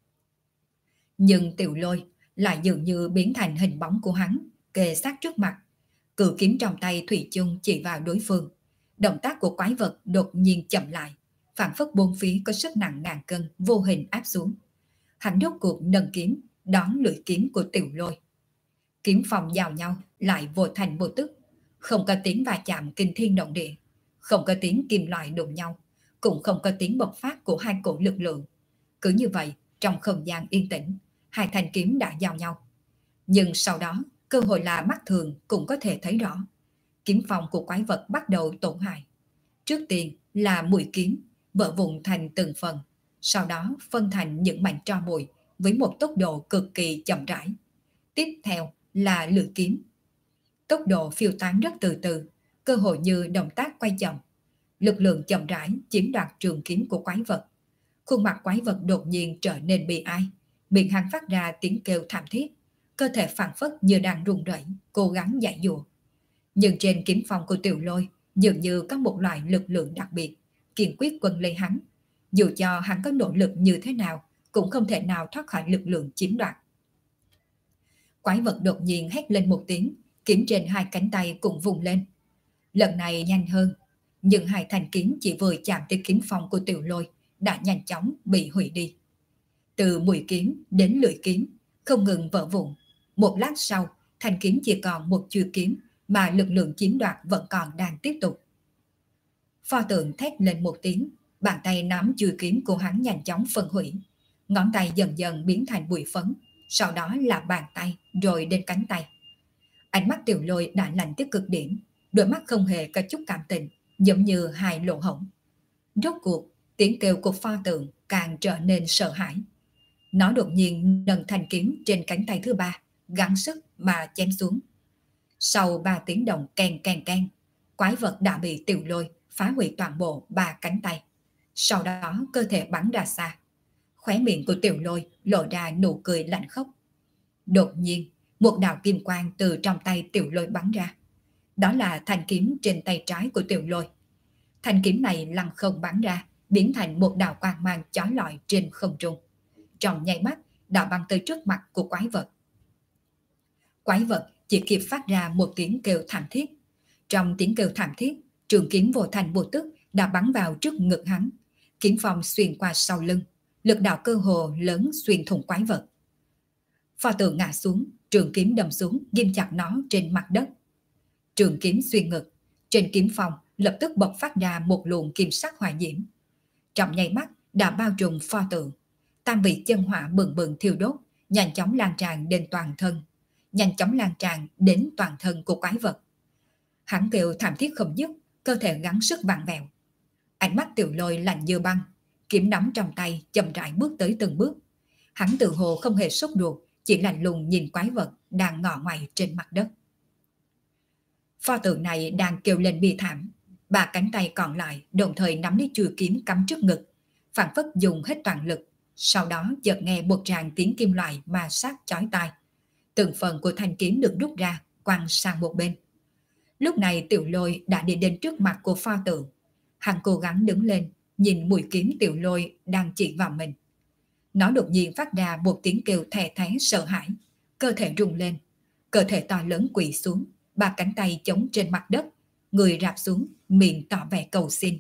Nhưng Tiểu Lôi lại dường như biến thành hình bóng của hắn, kề sát trước mặt, cự kiếm trong tay thủy chung chỉ vào đối phương. Động tác của quái vật đột nhiên chậm lại, phản phất bốn phía có sức nặng ngàn cân vô hình áp xuống. Hắn rốt cuộc nâng kiếm đón lưỡi kiếm của Tiểu Lôi. Kiếm phòng giao nhau lại vô thành vô tức, không có tiếng va chạm kinh thiên động địa, không có tiếng kim loại đụng nhau, cũng không có tiếng bộc phát của hai cổ lực lượng. Cứ như vậy, trong không gian yên tĩnh, hai thanh kiếm đã giao nhau. Nhưng sau đó, cơ hội là mắt thường cũng có thể thấy rõ. Kiếm phòng của quái vật bắt đầu tổn hại. Trước tiên là mũi kiếm, vỡ vụn thành từng phần, sau đó phân thành những mảnh tro bụi với một tốc độ cực kỳ chậm rãi. Tiếp theo là lưỡi kiếm. Tốc độ phiêu tán rất từ từ, cơ hội như động tác quay chậm. Lực lượng chậm rãi chiếm đoạt trường kiếm của quái vật. Khuôn mặt quái vật đột nhiên trở nên bi ai, miệng hắn phát ra tiếng kêu thảm thiết, cơ thể phảng phất như đang run rẩy, cố gắng giải dụa. Nhưng trên kiếm phong của Tiểu Lôi dường như có một loại lực lượng đặc biệt, kiên quyết quấn lấy hắn. Dù cho hắn có nỗ lực như thế nào, cũng không thể nào thoát khỏi lực lượng chiếm đoạt. Quái vật đột nhiên hét lên một tiếng, kiếm trên hai cánh tay cũng vùng lên. Lần này nhanh hơn, nhưng hai thanh kiếm chỉ vừa chạm tới kiếm phong của Tiểu Lôi đã nhanh chóng bị hủy đi. Từ mũi kiếm đến lưỡi kiếm, không ngừng vỡ vụn. Một lát sau, thanh kiếm chỉ còn một chuôi kiếm mà lực lượng chiếm đoạt vẫn còn đang tiếp tục. Pho tượng thét lên một tiếng, bàn tay nắm chuôi kiếm của hắn nhanh chóng phân hủy. Ngón tay dần dần biến thành bụi phấn, sau đó là bàn tay, rồi đến cánh tay. Ánh mắt Tiểu Lôi đã lạnh tới cực điểm, đôi mắt không hề có chút cảm tình, giống như hai lỗ hổng. Rốt cuộc, tiếng kêu của pho tượng càng trở nên sợ hãi. Nó đột nhiên nâng thanh kiếm trên cánh tay thứ ba, gắng sức mà chém xuống. Sau 3 tiếng đồng keng keng keng, quái vật đã bị Tiểu Lôi phá hủy toàn bộ 3 cánh tay. Sau đó cơ thể bắn ra xa. Khóe miệng của Tiểu Lôi lộ ra nụ cười lạnh khốc. Đột nhiên, một đạo kim quang từ trong tay Tiểu Lôi bắn ra. Đó là thanh kiếm trên tay trái của Tiểu Lôi. Thanh kiếm này lăng không bắn ra, biến thành một đạo quang mang chói lọi trên không trung. Trong nháy mắt đã bắn tới trước mặt của quái vật. Quái vật chỉ kịp phát ra một tiếng kêu thảm thiết. Trong tiếng kêu thảm thiết, trường kiếm vô thành vô tức đã bắn vào trước ngực hắn. Kiếm phong xuyên qua sau lưng, lực đạo cơ hồ lớn xuyên thủng quái vật. Pho tượng ngã xuống, trường kiếm đâm xuống, ghim chặt nó trên mặt đất. Trường kiếm xuyên ngực, trên kiếm phong lập tức bộc phát ra một luồng kim sắc hỏa diễm. Trong nháy mắt đã bao trùm pho tượng. Tam vị chân hỏa bừng bừng thiêu đốt, nhanh chóng lan tràn đến toàn thân. Nhanh chóng lan tràn đến toàn thân của quái vật. Hắn kêu thảm thiết không dứt, cơ thể gắng sức vặn vẹo. Ánh mắt Tiểu Lôi lạnh như băng, kiếm nắm trong tay chậm rãi bước tới từng bước. Hắn tự hồ không hề sốt ruột, chỉ lạnh lùng nhìn quái vật đang ngọ ngoại trên mặt đất. Pho tượng này đang kêu lên bi thảm, 3 cánh tay còn lại đồng thời nắm lấy chuôi kiếm cắm trước ngực, phảng phất dùng hết toàn lực. Sau đó chợt nghe một tràng tiếng kim loại ma sát chói tai. Từng phần của thanh kiếm được rút ra, quăng sang một bên. Lúc này Tiểu Lôi đã đi đến trước mặt của pho tượng. Hắn cố gắng đứng lên, nhìn mũi kiếm Tiểu Lôi đang chỉ vào mình. Nó đột nhiên phát ra một tiếng kêu thè thé sợ hãi, cơ thể rung lên, cơ thể to lớn quỳ xuống, 3 cánh tay chống trên mặt đất, người rạp xuống, miệng tỏ vẻ cầu xin.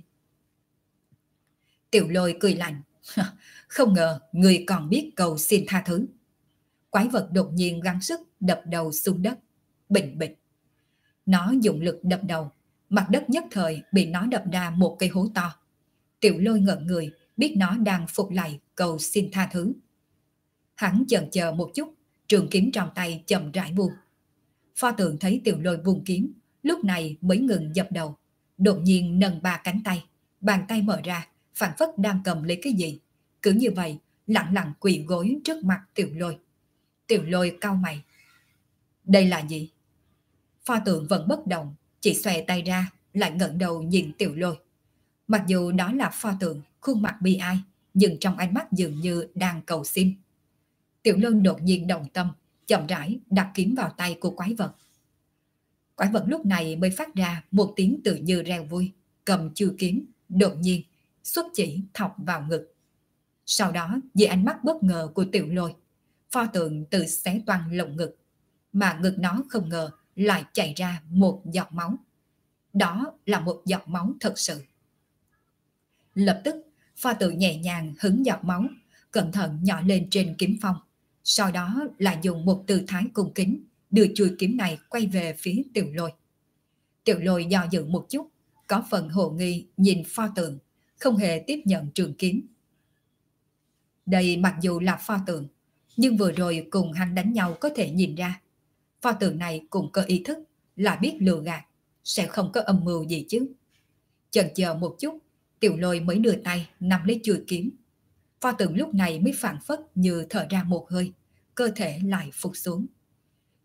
Tiểu Lôi cười lạnh, không ngờ người còn biết cầu xin tha thứ. Quái vật đột nhiên gắng sức đập đầu xuống đất, bình bịch. Nó dùng lực đập đầu, mặt đất nhất thời bị nó đập ra một cây hố to. Tiểu Lôi ngẩn người, biết nó đang phục lại cầu xin tha thứ. Hắn chần chờ một chút, trường kiếm trong tay chậm rãi buông. Pho tượng thấy Tiểu Lôi buông kiếm, lúc này mới ngừng dập đầu, đột nhiên nâng 3 cánh tay, bàn tay mở ra, phảng phất đang cầm lấy cái gì. Cứ như vậy, lặng lặng quỳ gối trước mặt Tiểu Lôi. Tiểu Lôi cau mày. Đây là gì? Pho tượng vẫn bất động, chỉ xòe tay ra, lại ngẩng đầu nhìn Tiểu Lôi. Mặc dù đó là pho tượng, khuôn mặt bi ai, nhưng trong ánh mắt dường như đang cầu xin. Tiểu Lôi đột nhiên động tâm, chậm rãi đặt kiếm vào tay của quái vật. Quái vật lúc này mới phát ra một tiếng tự như reo vui, cầm chuôi kiếm, đột nhiên xuất chỉ thọc vào ngực. Sau đó, dưới ánh mắt bất ngờ của Tiểu Lôi, pho tượng tự xé toang lồng ngực, mà ngực nó không ngờ lại chảy ra một giọt máu. Đó là một giọt máu thật sự. Lập tức, pho tượng nhẹ nhàng hứng giọt máu, cẩn thận nhỏ lên trên kiếm phong. Sau đó lại dùng một tư thái cung kính, đưa chuôi kiếm này quay về phía Tiểu Lôi. Tiểu Lôi do dự một chút, có phần hồ nghi nhìn pho tượng, không hề tiếp nhận trường kiếm. Đây mặc dù là pho tượng, nhưng vừa rồi cùng hắn đánh nhau có thể nhìn ra. Pho tượng này cũng có ý thức, là biết lừa gạt, sẽ không có âm mưu gì chứ. Chần chờ một chút, Tiểu Lôi mới đưa tay nắm lấy chuôi kiếm. Pho tượng lúc này mới phảng phất như thở ra một hơi, cơ thể lại phục xuống.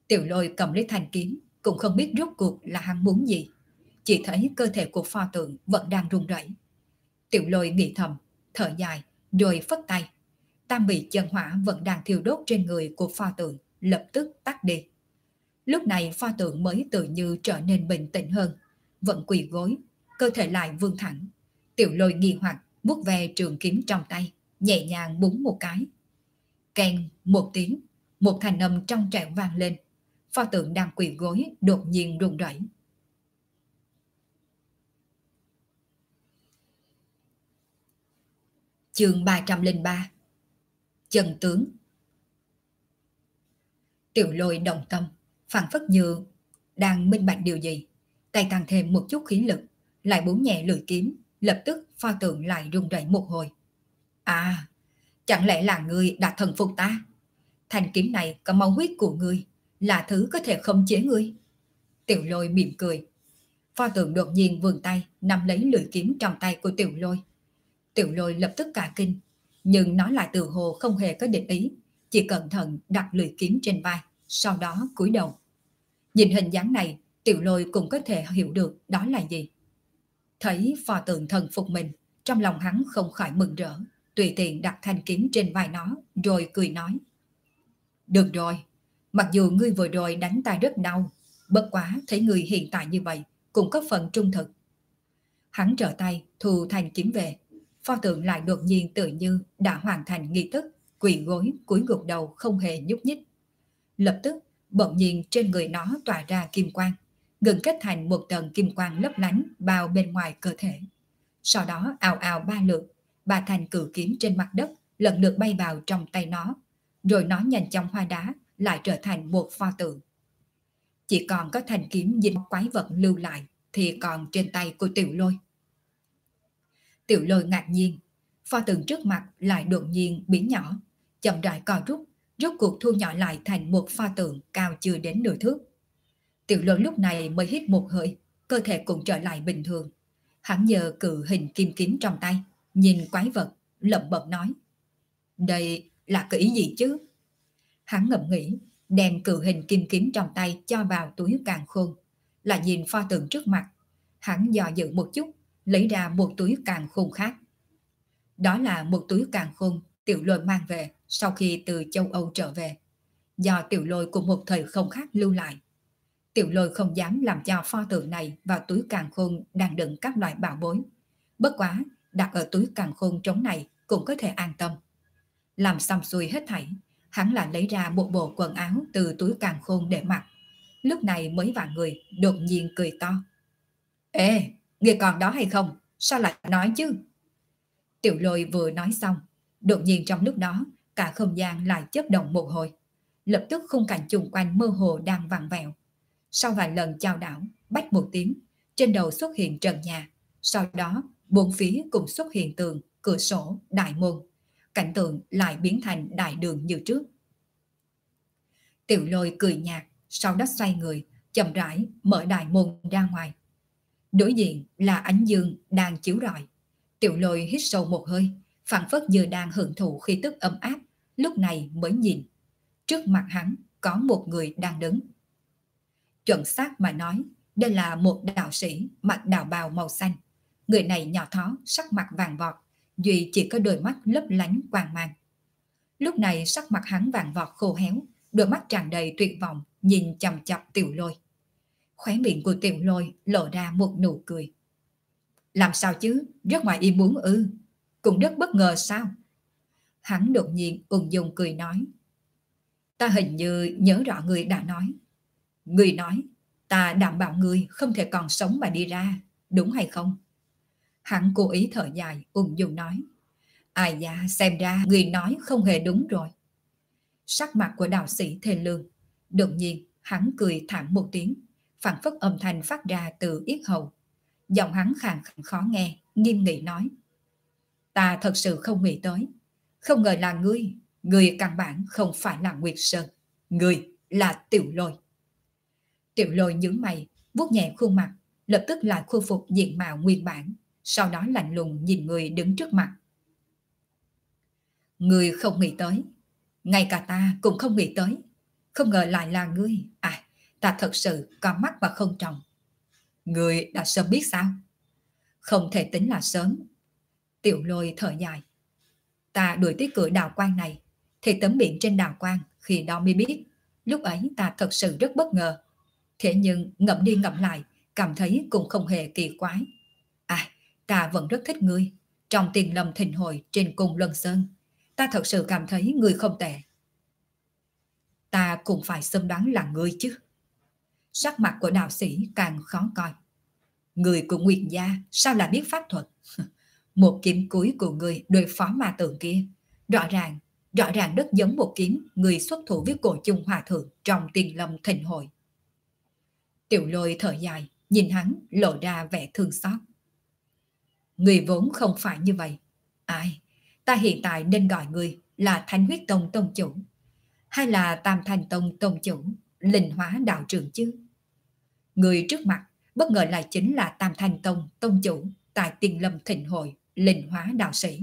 Tiểu Lôi cầm lấy thanh kiếm, cũng không biết rốt cuộc là hắn muốn gì. Chỉ thấy cơ thể của pho tượng vẫn đang run rẩy. Tiểu Lôi nghĩ thầm, thở dài, rồi phất tay. Tam bị chân hỏa vẫn đang thiêu đốt trên người của pho tượng, lập tức tắt đi. Lúc này pho tượng mới tự như trở nên bình tĩnh hơn, vẫn quỳ gối, cơ thể lại vươn thẳng. Tiểu Lôi nghi hoặc vuốt ve trường kiếm trong tay, nhẹ nhàng búng một cái. Keng một tiếng, một thanh âm trong trẻo vang lên. Pho tượng đang quỳ gối đột nhiên run rẩy. Chương 303. Chân tướng. Tiểu Lôi động tâm, phảng phất như đang minh bạch điều gì, tay tăng thêm một chút khí lực, lại búng nhẹ lưỡi kiếm, lập tức pho tượng lại rung rẩy một hồi. À, chẳng lẽ là ngươi đã thần phục ta? Thanh kiếm này có máu huyết của ngươi, là thứ có thể khống chế ngươi. Tiểu Lôi mỉm cười. Pho tượng đột nhiên vươn tay nắm lấy lưỡi kiếm trong tay của Tiểu Lôi. Tiểu Lôi lập tức cả kinh, nhưng nó lại tự hồ không hề có định ý, chỉ cẩn thận đặt lưỡi kiếm trên vai, sau đó cúi đầu. Nhìn hình dáng này, Tiểu Lôi cũng có thể hiểu được đó là gì. Thấy pho tượng thần phục mình, trong lòng hắn không khỏi mừng rỡ, tùy tiện đặt thanh kiếm trên vai nó, rồi cười nói. Được rồi, mặc dù ngươi vừa rồi đánh ta rất đau, bất quá thấy ngươi hiện tại như vậy, cũng có phần trung thực. Hắn trở tay, thu thanh kiếm về. Pho tượng lại đột nhiên tự như đã hoàn thành nghi thức, quỳ gối, cúi gục đầu không hề nhúc nhích. Lập tức, bỗng nhiên trên người nó tỏa ra kim quang, ngừng kết thành một tầng kim quang lấp lánh bao bên ngoài cơ thể. Sau đó ào ào ba lượt, ba thanh cử kiếm trên mặt đất lần lượt bay vào trong tay nó, rồi nó nhanh chóng hóa đá, lại trở thành một pho tượng. Chỉ còn có thanh kiếm dính quái vật lưu lại thì còn trên tay của Tiểu Lôi. Tiểu Lôi ngạc nhiên, pho tượng trước mặt lại đột nhiên biến nhỏ, chậm rãi co rút, rốt cuộc thu nhỏ lại thành một pho tượng cao chưa đến nửa thước. Tiểu Lôi lúc này mới hít một hơi, cơ thể cũng trở lại bình thường. Hắn giơ cự hình kim kiếm trong tay, nhìn quái vật, lẩm bẩm nói. Đây là cái ý gì chứ? Hắn ngẫm nghĩ, đem cự hình kim kiếm trong tay cho vào túi càn khôn, lại nhìn pho tượng trước mặt. Hắn dò dự một chút, lấy ra một túi càn khôn khác. Đó là một túi càn khôn Tiểu Lôi mang về sau khi từ châu Âu trở về, do Tiểu Lôi của một thời không khác lưu lại. Tiểu Lôi không dám làm cho pho tượng này vào túi càn khôn đang đựng các loại bảo bối. Bất quá, đặt ở túi càn khôn trống này cũng có thể an tâm. Làm xong xuôi hết thảy, hắn lại lấy ra một bộ quần áo từ túi càn khôn để mặc. Lúc này mới vài người đột nhiên cười to. Ê, ngươi còn đó hay không? Sao lại nói chứ? Tiểu Lôi vừa nói xong, đột nhiên trong lúc đó, cả không gian lại chớp động một hồi. Lập tức khung cảnh chung quanh mơ hồ đang vặn vẹo. Sau vài lần chao đảo, bách một tiếng, trên đầu xuất hiện trần nhà. Sau đó, bốn phía cũng xuất hiện tường, cửa sổ, đại môn. Cảnh tượng lại biến thành đại đường như trước. Tiểu Lôi cười nhạt, sau đó xoay người, chậm rãi mở đại môn ra ngoài. Đối diện là ánh dương đang chiếu rọi. Tiểu Lôi hít sâu một hơi, phảng phất như đang hưởng thụ khí tức ấm áp, lúc này mới nhìn. Trước mặt hắn có một người đang đứng. Chuẩn xác mà nói, đây là một đạo sĩ mặc đạo bào màu xanh. Người này nhỏ thó, sắc mặt vàng vọt, duy chỉ có đôi mắt lấp lánh quang mang. Lúc này sắc mặt hắn vàng vọt khô héo, đôi mắt tràn đầy tuyệt vọng, nhìn chằm chằm Tiểu Lôi. Khóe miệng của Tiểu Lôi lộ ra một nụ cười. Làm sao chứ, rất ngoài ý muốn ư? Cũng rất bất ngờ sao? Hắn đột nhiên ung dung cười nói. Ta hình như nhớ rõ người đã nói. Người nói, ta đảm bảo người không thể còn sống mà đi ra, đúng hay không? Hắn cố ý thở dài, ung dung nói. Ai da, xem ra người nói không hề đúng rồi. Sắc mặt của đạo sĩ thê lương. Đột nhiên, hắn cười thẳng một tiếng, phảng phất âm thanh phát ra từ yết hầu. Giọng hắn khàn khàn khó nghe, nghiêm nghị nói. Ta thật sự không nghĩ tới. Không ngờ là ngươi căn bản không phải là Nguyệt Sơn. Ngươi là Tiểu Lôi. Tiểu Lôi nhướng mày, vuốt nhẹ khuôn mặt, lập tức lại khôi phục diện mạo nguyên bản, sau đó lạnh lùng nhìn người đứng trước mặt. Ngươi không nghĩ tới, ngay cả ta cũng không nghĩ tới. không ngờ lại là ngươi. À, ta thật sự có mắt mà không tròng. Ngươi đã sớm biết sao? Không thể tính là sớm. Tiểu Lôi thở dài. Ta đuổi tới cửa đào quang này, thì tấm biển trên đào quang khi đó mới biết. Lúc ấy ta thật sự rất bất ngờ. Thế nhưng ngẫm đi ngẫm lại, cảm thấy cũng không hề kỳ quái. À, ta vẫn rất thích ngươi. Trong Tiền Lâm Thịnh Hội trên cùng Luân Sơn, ta thật sự cảm thấy ngươi không tệ. Ta cũng phải xâm đoán là ngươi chứ. Sắc mặt của đạo sĩ càng khó coi. Người của Nguyệt gia sao lại biết pháp thuật? Một kiếm cuối của người đối phó ma tượng kia, rõ ràng rất giống một kiếm người xuất thủ với cổ chung hòa thượng trong Tiền Lâm Thịnh Hội. Tiểu Lôi thở dài, nhìn hắn lộ ra vẻ thương xót. Người vốn không phải như vậy. Ai, ta hiện tại nên gọi người là Thánh Huyết Tông Tông Chủ, hay là Tam Thanh Tông Tông Chủ, Linh Hóa Đạo Trưởng chứ? Người trước mặt bất ngờ lại chính là Tam Thanh Tông Tông Chủ tại Tiền Lâm Thịnh Hội, Linh Hóa Đạo Sĩ.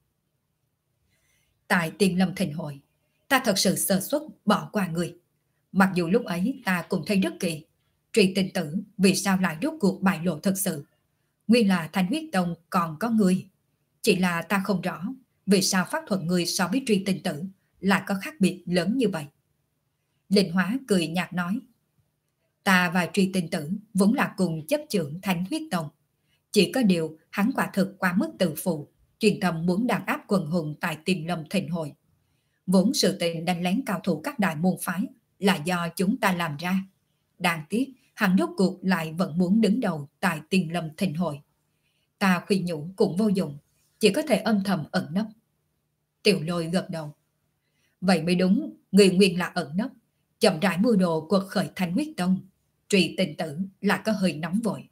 Tại Tiền Lâm Thịnh Hội, ta thật sự sơ suất bỏ qua người. Mặc dù lúc ấy ta cũng thấy rất kỳ, Truy Tinh Tử vì sao lại rút cuộc bại lộ thật sự. Nguyên là Thanh Huyết Tông còn có người. Chỉ là ta không rõ vì sao pháp thuật người so với Truy Tinh Tử lại có khác biệt lớn như vậy. Linh Hóa cười nhạt nói. Ta và Truy Tinh Tử vốn là cùng chấp trưởng Thanh Huyết Tông. Chỉ có điều hắn quả thực quá mức tự phụ, truyền thầm muốn đàn áp quần hùng tại Tiền Lâm Thịnh Hội. Vốn sự tình đánh lén cao thủ các đại môn phái là do chúng ta làm ra. Đáng tiếc, hắn rốt cuộc lại vẫn muốn đứng đầu tại Tiền Lâm Thịnh Hội. Ta khuyên nhủ cũng vô dụng, chỉ có thể âm thầm ẩn nấp. Tiểu Lôi gật đầu. Vậy mới đúng, người nguyên là ẩn nấp, chậm rãi mưu đồ quật khởi Thanh Huyết Tông. Truy Tinh Tử lại có hơi nóng vội.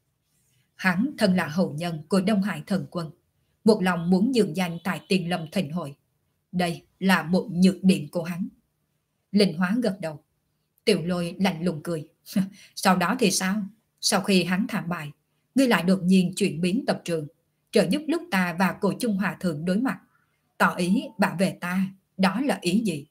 Hắn thân là hậu nhân của Đông Hải Thần Quân, một lòng muốn dường danh tại Tiền Lâm Thịnh Hội. Đây là một nhược điểm của hắn. Linh Hóa gật đầu. Tiểu Lôi lạnh lùng cười. Sau đó thì sao? Sau khi hắn thảm bại, ngươi lại đột nhiên chuyển biến tập trường, trợ giúp lúc ta và Cổ Chung Hòa Thượng đối mặt, tỏ ý bảo vệ ta, đó là ý gì?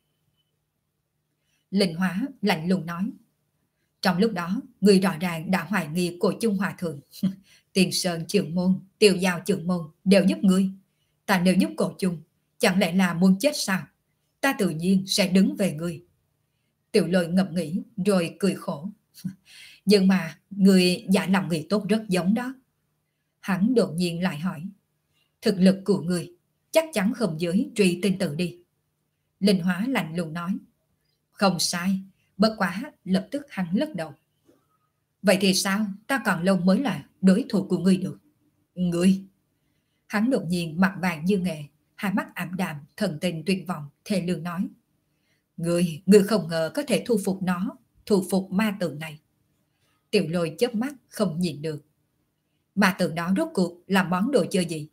Linh Hóa lạnh lùng nói. Trong lúc đó, ngươi rõ ràng đã hoài nghi Cổ Chung Hòa Thượng. Tiền Sơn Trưởng Môn, Tiêu Giao Trưởng Môn đều giúp ngươi. Ta nếu giúp Cổ Chung, chẳng lẽ là muốn chết sao? Ta tự nhiên sẽ đứng về ngươi. Tiểu Lôi ngẫm nghĩ rồi cười khổ. Nhưng mà người giả lòng người tốt rất giống đó. Hắn đột nhiên lại hỏi. Thực lực của người chắc chắn không dưới Truy Tinh Tử đi. Linh Hóa lạnh lùng nói. Không sai, bất quá lập tức hắn lắc đầu. Vậy thì sao, ta còn lâu mới là đối thủ của ngươi được. Ngươi? Hắn đột nhiên mặt vàng như nghệ, hai mắt ảm đạm, thần tình tuyệt vọng, thề lương nói. Ngươi không ngờ có thể thu phục nó, thu phục ma tượng này. Tiểu Lôi chớp mắt không nhìn được. Ma tượng đó rốt cuộc là món đồ chơi gì?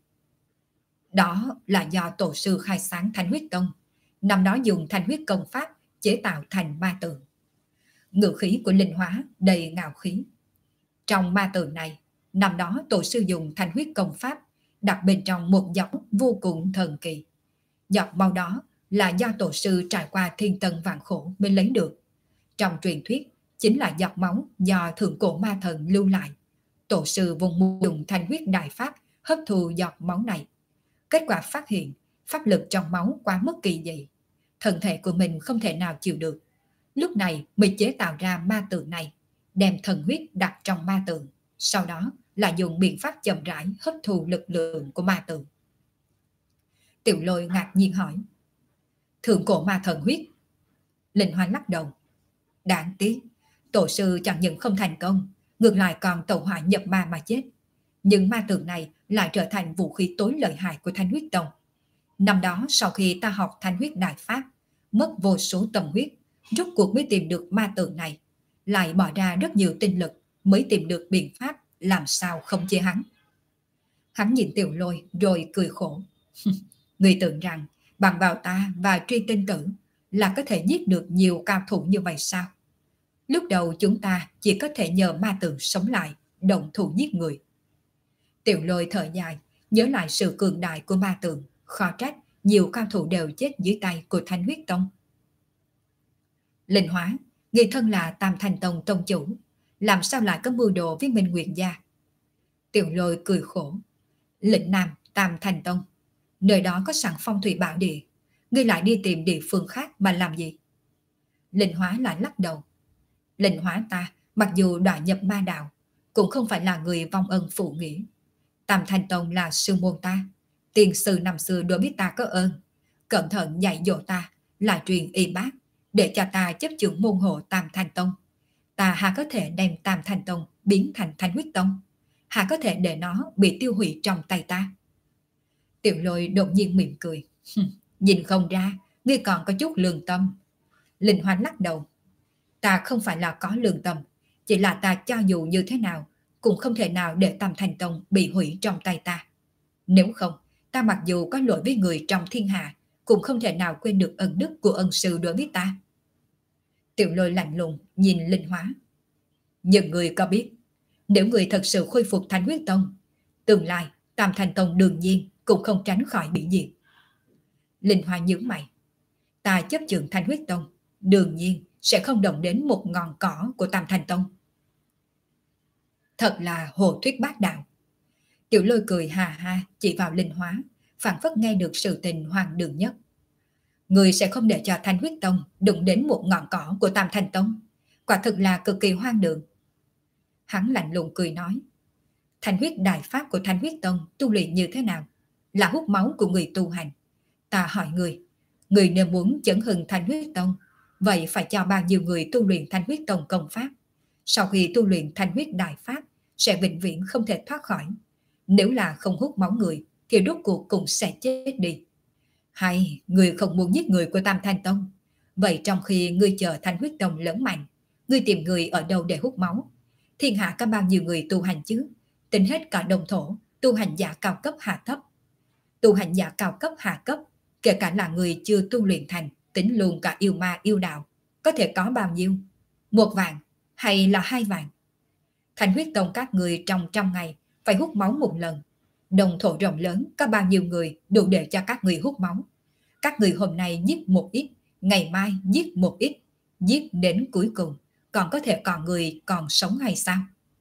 Đó là do tổ sư khai sáng Thanh Huyết Tông, năm đó dùng Thanh Huyết công pháp chế tạo thành ma tượng. Ngự khí của Linh Hóa đầy ngạo khí. Trong ma tượng này, năm đó tổ sư dùng Thanh Huyết công pháp đặt bên trong một giọt vô cùng thần kỳ. Giọt máu đó là do tổ sư trải qua thiên tân vạn khổ mới lấy được. Trong truyền thuyết, chính là giọt máu do thượng cổ ma thần lưu lại. Tổ sư vốn muốn dùng Thanh Huyết đại pháp hấp thu giọt máu này. Kết quả phát hiện, pháp lực trong máu quá mức kỳ dị. Thân thể của mình không thể nào chịu được. Lúc này mới chế tạo ra ma tượng này, đem thần huyết đặt trong ma tượng. Sau đó là dùng biện pháp chậm rãi hấp thu lực lượng của ma tượng. Tiểu Lôi ngạc nhiên hỏi. Thượng cổ ma thần huyết? Linh Hóa lắc đầu. Đáng tiếc, tổ sư chẳng những không thành công, ngược lại còn tẩu hỏa nhập ma mà chết. Nhưng ma tượng này lại trở thành vũ khí tối lợi hại của Thanh Huyết Tông. Năm đó sau khi ta học Thanh Huyết đại pháp, mất vô số tâm huyết, rốt cuộc mới tìm được ma tượng này, lại bỏ ra rất nhiều tinh lực mới tìm được biện pháp làm sao không chế hắn. Hắn nhìn Tiểu Lôi rồi cười khổ. Người tưởng rằng bằng vào ta và Truy Tinh Tử là có thể giết được nhiều cao thủ như vậy sao? Lúc đầu chúng ta chỉ có thể nhờ ma tượng sống lại, động thủ giết người. Tiểu Lôi thở dài, nhớ lại sự cường đại của ma tượng, khó trách nhiều cao thủ đều chết dưới tay của Thanh Huyết Tông. Linh Hóa, người thân là Tam Thanh Tông tông chủ, làm sao lại có mưu đồ với Minh Nguyệt gia? Tiểu Lôi cười khổ. Lĩnh Nam Tam Thanh Tông, nơi đó có sẵn phong thủy bảo địa, ngươi lại đi tìm địa phương khác mà làm gì? Linh Hóa lại lắc đầu. Linh Hóa ta mặc dù đã nhập ma đạo, cũng không phải là người vong ân phụ nghĩa. Tam Thanh Tông là sư môn ta, tiền sư năm xưa đối biết ta có ơn, cẩn thận dạy dỗ ta, lại truyền y bác, để cho ta chấp chưởng môn hộ Tam Thanh Tông. Ta hà có thể đem Tam Thanh Tông biến thành Thanh Huyết Tông, hà có thể để nó bị tiêu hủy trong tay ta. Tiểu Lôi đột nhiên mỉm cười. Nhìn không ra, ngươi còn có chút lương tâm. Linh Hoan lắc đầu. Ta không phải là có lương tâm, chỉ là ta cho dù như thế nào cũng không thể nào để Tam Thanh Tông bị hủy trong tay ta. Nếu không, ta mặc dù có lỗi với người trong thiên hạ, cũng không thể nào quên được ân đức của ân sư đối với ta. Tiểu Lôi lạnh lùng nhìn Linh Hóa. Nhưng người có biết, nếu người thật sự khôi phục Thánh Huyết Tông, tương lai Tam Thanh Tông đương nhiên cũng không tránh khỏi bị diệt. Linh Hóa nhướng mày. Ta chấp chưởng Thánh Huyết Tông, đương nhiên sẽ không động đến một ngọn cỏ của Tam Thanh Tông. Thật là hồ thuyết bác đạo. Tiểu Lôi cười hà ha chỉ vào Linh Hóa, phảng phất nghe được sự tình hoang đường nhất. Người sẽ không để cho Thanh Huyết Tông đụng đến một ngọn cỏ của Tam Thanh Tông, quả thực là cực kỳ hoang đường. Hắn lạnh lùng cười nói. Thanh huyết đại pháp của Thanh Huyết Tông tu luyện như thế nào? Là hút máu của người tu hành. Ta hỏi người nếu muốn chấn hưng Thanh Huyết Tông, vậy phải cho bao nhiêu người tu luyện Thanh Huyết Tông công pháp? Sau khi tu luyện Thanh huyết đại pháp, sẽ vĩnh viễn không thể thoát khỏi. Nếu là không hút máu người, thì rốt cuộc cũng sẽ chết đi. Hay người không muốn giết người của Tam Thanh Tông? Vậy trong khi ngươi chờ Thanh Huyết Tông lớn mạnh, ngươi tìm người ở đâu để hút máu? Thiên hạ có bao nhiêu người tu hành chứ? Tính hết cả đồng thổ, tu hành giả cao cấp hạ thấp. Tu hành giả cao cấp hạ cấp, kể cả là người chưa tu luyện thành, tính luôn cả yêu ma yêu đạo, có thể có bao nhiêu? 1 vạn hay là 2 vạn? Thanh Huyết Tông các người trong 100 ngày phải hút máu 1 lần. Đồng thổ rộng lớn có bao nhiêu người đủ để cho các người hút máu? Các người hôm nay giết một ít, ngày mai giết một ít, giết đến cuối cùng, còn có thể còn người còn sống hay sao?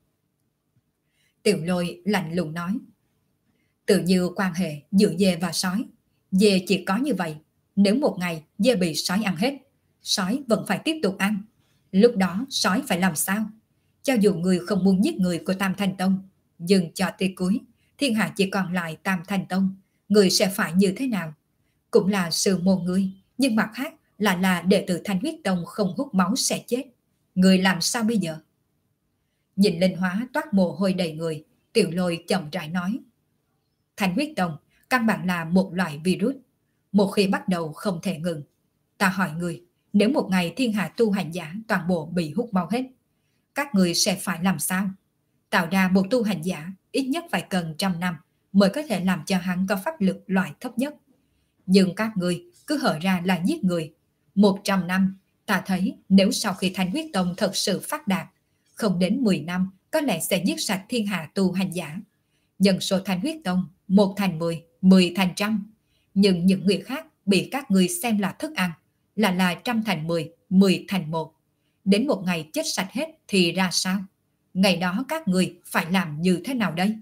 Tiểu Lôi lạnh lùng nói. Tự như quan hệ giữa dê và sói, dê chỉ có như vậy, nếu một ngày dê bị sói ăn hết, sói vẫn phải tiếp tục ăn. Lúc đó sói phải làm sao? Cho dù người không muốn giết người của Tam Thanh Tông, dừng cho tới cuối, thiên hạ chỉ còn lại Tam Thanh Tông, người sẽ phải như thế nào? Cũng là sư môn người, nhưng mặt khác là đệ tử Thanh Huyết Tông không hút máu sẽ chết. Người làm sao bây giờ? Nhìn Linh Hóa toát mồ hôi đầy người, Tiểu Lôi chậm rãi nói. Thanh Huyết Tông căn bản là một loại virus, một khi bắt đầu không thể ngừng. Ta hỏi người, nếu một ngày thiên hạ tu hành giả toàn bộ bị hút máu hết, các người sẽ phải làm sao? Tạo ra một tu hành giả ít nhất phải cần 100 năm mới có thể làm cho hắn có pháp lực loại thấp nhất. Nhưng các người cứ hở ra là giết người. 100 năm, ta thấy nếu sau khi Thanh Huyết Tông thật sự phát đạt, không đến 10 năm có lẽ sẽ giết sạch thiên hạ tu hành giả. Nhân số Thanh Huyết Tông 1 thành 10, 10 thành 100. Nhưng những người khác bị các người xem là thức ăn, là 100 thành 10, 10 thành 1. Đến một ngày chết sạch hết thì ra sao? Ngày đó các người phải làm như thế nào đây?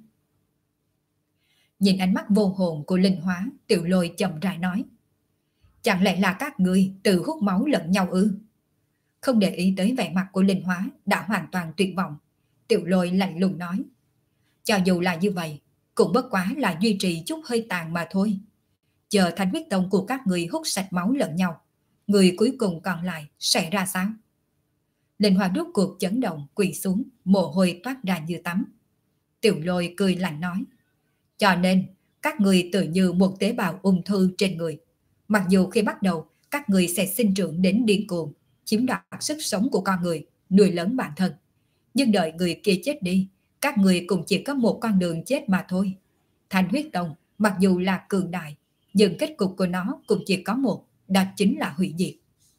Nhìn ánh mắt vô hồn của Linh Hóa, Tiểu Lôi chậm rãi nói. Chẳng lẽ là các người tự hút máu lẫn nhau ư? Không để ý tới vẻ mặt của Linh Hóa đã hoàn toàn tuyệt vọng, Tiểu Lôi lạnh lùng nói. Cho dù là như vậy, cũng bất quá là duy trì chút hơi tàn mà thôi. Chờ Thanh Huyết Tông của các người hút sạch máu lẫn nhau, người cuối cùng còn lại sẽ ra sao? Linh Hóa rút cuộc chấn động, quỳ xuống, mồ hôi toát ra như tắm. Tiểu Lôi cười lạnh nói. Cho nên, các người tự như một tế bào ung thư trên người. Mặc dù khi bắt đầu, các người sẽ sinh trưởng đến điên cuồng, chiếm đoạt sức sống của con người, nuôi lớn bản thân. Nhưng đợi người kia chết đi, các người cũng chỉ có một con đường chết mà thôi. Thanh Huyết Tông, mặc dù là cường đại, nhưng kết cục của nó cũng chỉ có một, đó chính là hủy diệt.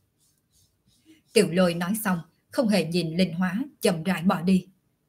Tiểu Lôi nói xong, không hề nhìn Linh Hóa, chậm rãi bỏ đi.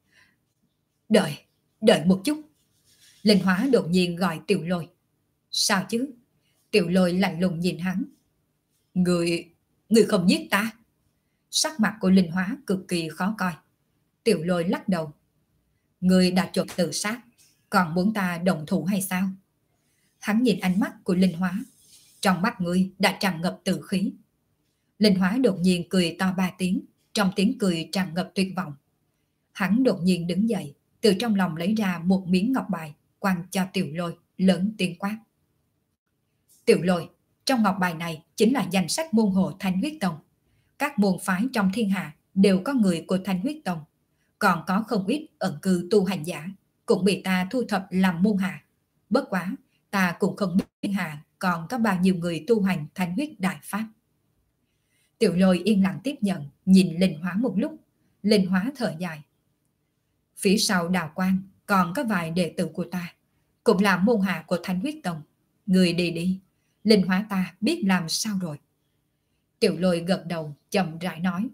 Đợi một chút. Linh Hóa đột nhiên gọi Tiểu Lôi. Sao chứ? Tiểu Lôi lạnh lùng nhìn hắn. Người không giết ta? sắc mặt của Linh Hóa cực kỳ khó coi. Tiểu Lôi lắc đầu. Người đã chuẩn tự sát, còn muốn ta động thủ hay sao? Hắn nhìn ánh mắt của Linh Hóa. Trong mắt ngươi đã tràn ngập tử khí. Linh Hóa đột nhiên cười to 3 tiếng, trong tiếng cười tràn ngập tuyệt vọng. Hắn đột nhiên đứng dậy, từ trong lòng lấy ra một miếng ngọc bài, quăng cho Tiểu Lôi, lớn tiếng quát. Tiểu Lôi, trong ngọc bài này chính là danh sách môn hộ Thanh Huyết Tông. Các môn phái trong thiên hạ đều có người của Thanh Huyết Tông, còn có không ít ẩn cư tu hành giả, cũng bị ta thu thập làm môn hạ. Bất quá, ta cũng không biết thiên hạ còn có bao nhiêu người tu hành Thanh Huyết Đại Pháp. Tiểu Lôi yên lặng tiếp nhận, nhìn Linh Hóa một lúc. Linh Hóa thở dài. Phía sau Đào Quang còn có vài đệ tử của ta, cũng là môn hạ của Thanh Huyết Tông. Người đi đi, Linh Hóa ta biết làm sao rồi. Tiểu Lôi gật đầu, chậm rãi nói.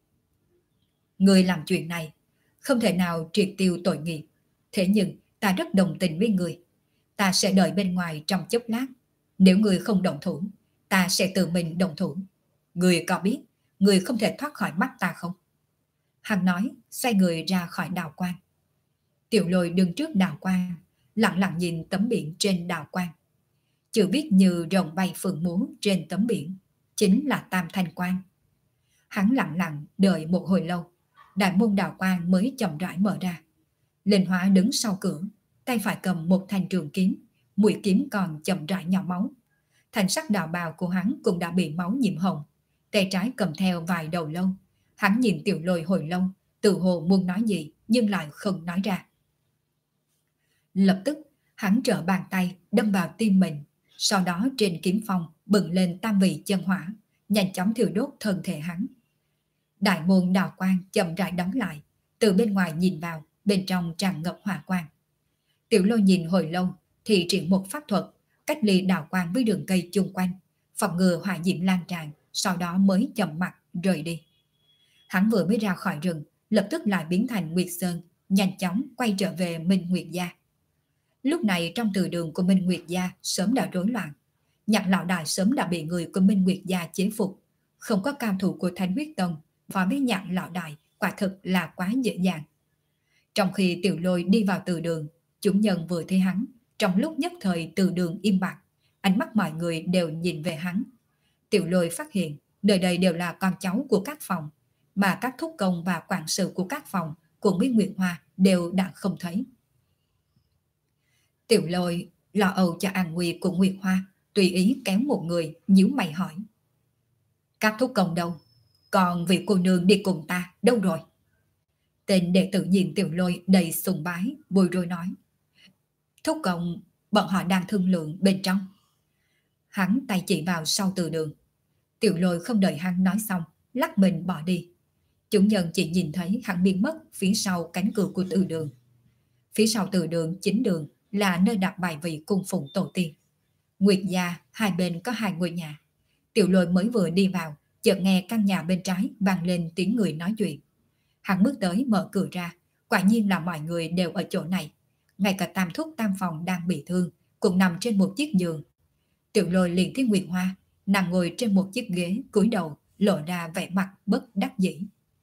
Người làm chuyện này không thể nào triệt tiêu tội nghiệp. Thế nhưng ta rất đồng tình với người. Ta sẽ đợi bên ngoài trong chốc lát. Nếu người không động thủ, ta sẽ tự mình động thủ. Người có biết người không thể thoát khỏi mắt ta không? Hắn nói, xoay người ra khỏi Đào Quang. Tiểu Lôi đứng trước Đào Quang, lặng lặng nhìn tấm biển trên Đào Quang. Chữ viết như rồng bay phượng múa trên tấm biển, chính là Tam Thanh Quang. Hắn lặng lặng đợi một hồi lâu, đại môn Đào Quang mới chậm rãi mở ra. Linh Hóa đứng sau cửa, tay phải cầm một thanh trường kiếm, mũi kiếm còn chậm rãi nhỏ máu. Thành sắc đạo bào của hắn cũng đã bị máu nhiễm hồng, tay trái cầm theo vài đầu lâu. Hắn nhìn Tiểu Lôi hồi lâu, tự hồ muốn nói gì nhưng lại không nói ra. Lập tức, hắn trở bàn tay đâm vào tim mình, sau đó trên kiếm phong bừng lên tam vị chân hỏa, nhanh chóng thiêu đốt thân thể hắn. Đại môn Đào Quang chậm rãi đóng lại, từ bên ngoài nhìn vào, bên trong tràn ngập hỏa quang. Tiểu Lôi nhìn hồi lâu thì triển một pháp thuật, cách ly Đào Quang với đường cây chung quanh, phòng ngừa hỏa diễm lan tràn, sau đó mới chậm mặt rời đi. Hắn vừa mới ra khỏi rừng, lập tức lại biến thành Nguyệt Sơn, nhanh chóng quay trở về Minh Nguyệt Gia. Lúc này trong từ đường của Minh Nguyệt Gia sớm đã rối loạn. Nhạc lão đại sớm đã bị người của Minh Nguyệt Gia chế phục. Không có cao thủ của Thanh Huyết Tông phó với nhạc lão đại quả thực là quá dễ dàng. Trong khi Tiểu Lôi đi vào từ đường, chúng nhân vừa thấy hắn, trong lúc nhất thời từ đường im bặt, ánh mắt mọi người đều nhìn về hắn. Tiểu Lôi phát hiện nơi đây đều là con cháu của các phòng, mà các thúc công và quản sự của các phòng cùng với Nguyệt Hoa đều đã không thấy. Tiểu Lôi lo âu cho an nguy của Nguyệt Hoa, tùy ý kéo một người nhíu mày hỏi. Các thúc công đâu? Còn vị cô nương đi cùng ta đâu rồi? Tên đệ tử nhìn Tiểu Lôi đầy sùng bái, bồi rối nói. Thúc công, bọn họ đang thương lượng bên trong. Hắn tay chỉ vào sau từ đường. Tiểu Lôi không đợi hắn nói xong, lắc mình bỏ đi. Chúng nhân chỉ nhìn thấy hắn biến mất phía sau cánh cửa của từ đường. Phía sau từ đường chính đường là nơi đặt bài vị cung phụng tổ tiên. Nguyệt Gia hai bên có hai ngôi nhà. Tiểu Lôi mới vừa đi vào, chợt nghe căn nhà bên trái vang lên tiếng người nói chuyện. Hắn bước tới mở cửa ra, quả nhiên là mọi người đều ở chỗ này. Ngay cả tam thúc tam phòng đang bị thương, cũng nằm trên một chiếc giường. Tiểu Lôi liền thấy Nguyệt Hoa nằm ngồi trên một chiếc ghế, cúi đầu lộ ra vẻ mặt bất đắc dĩ.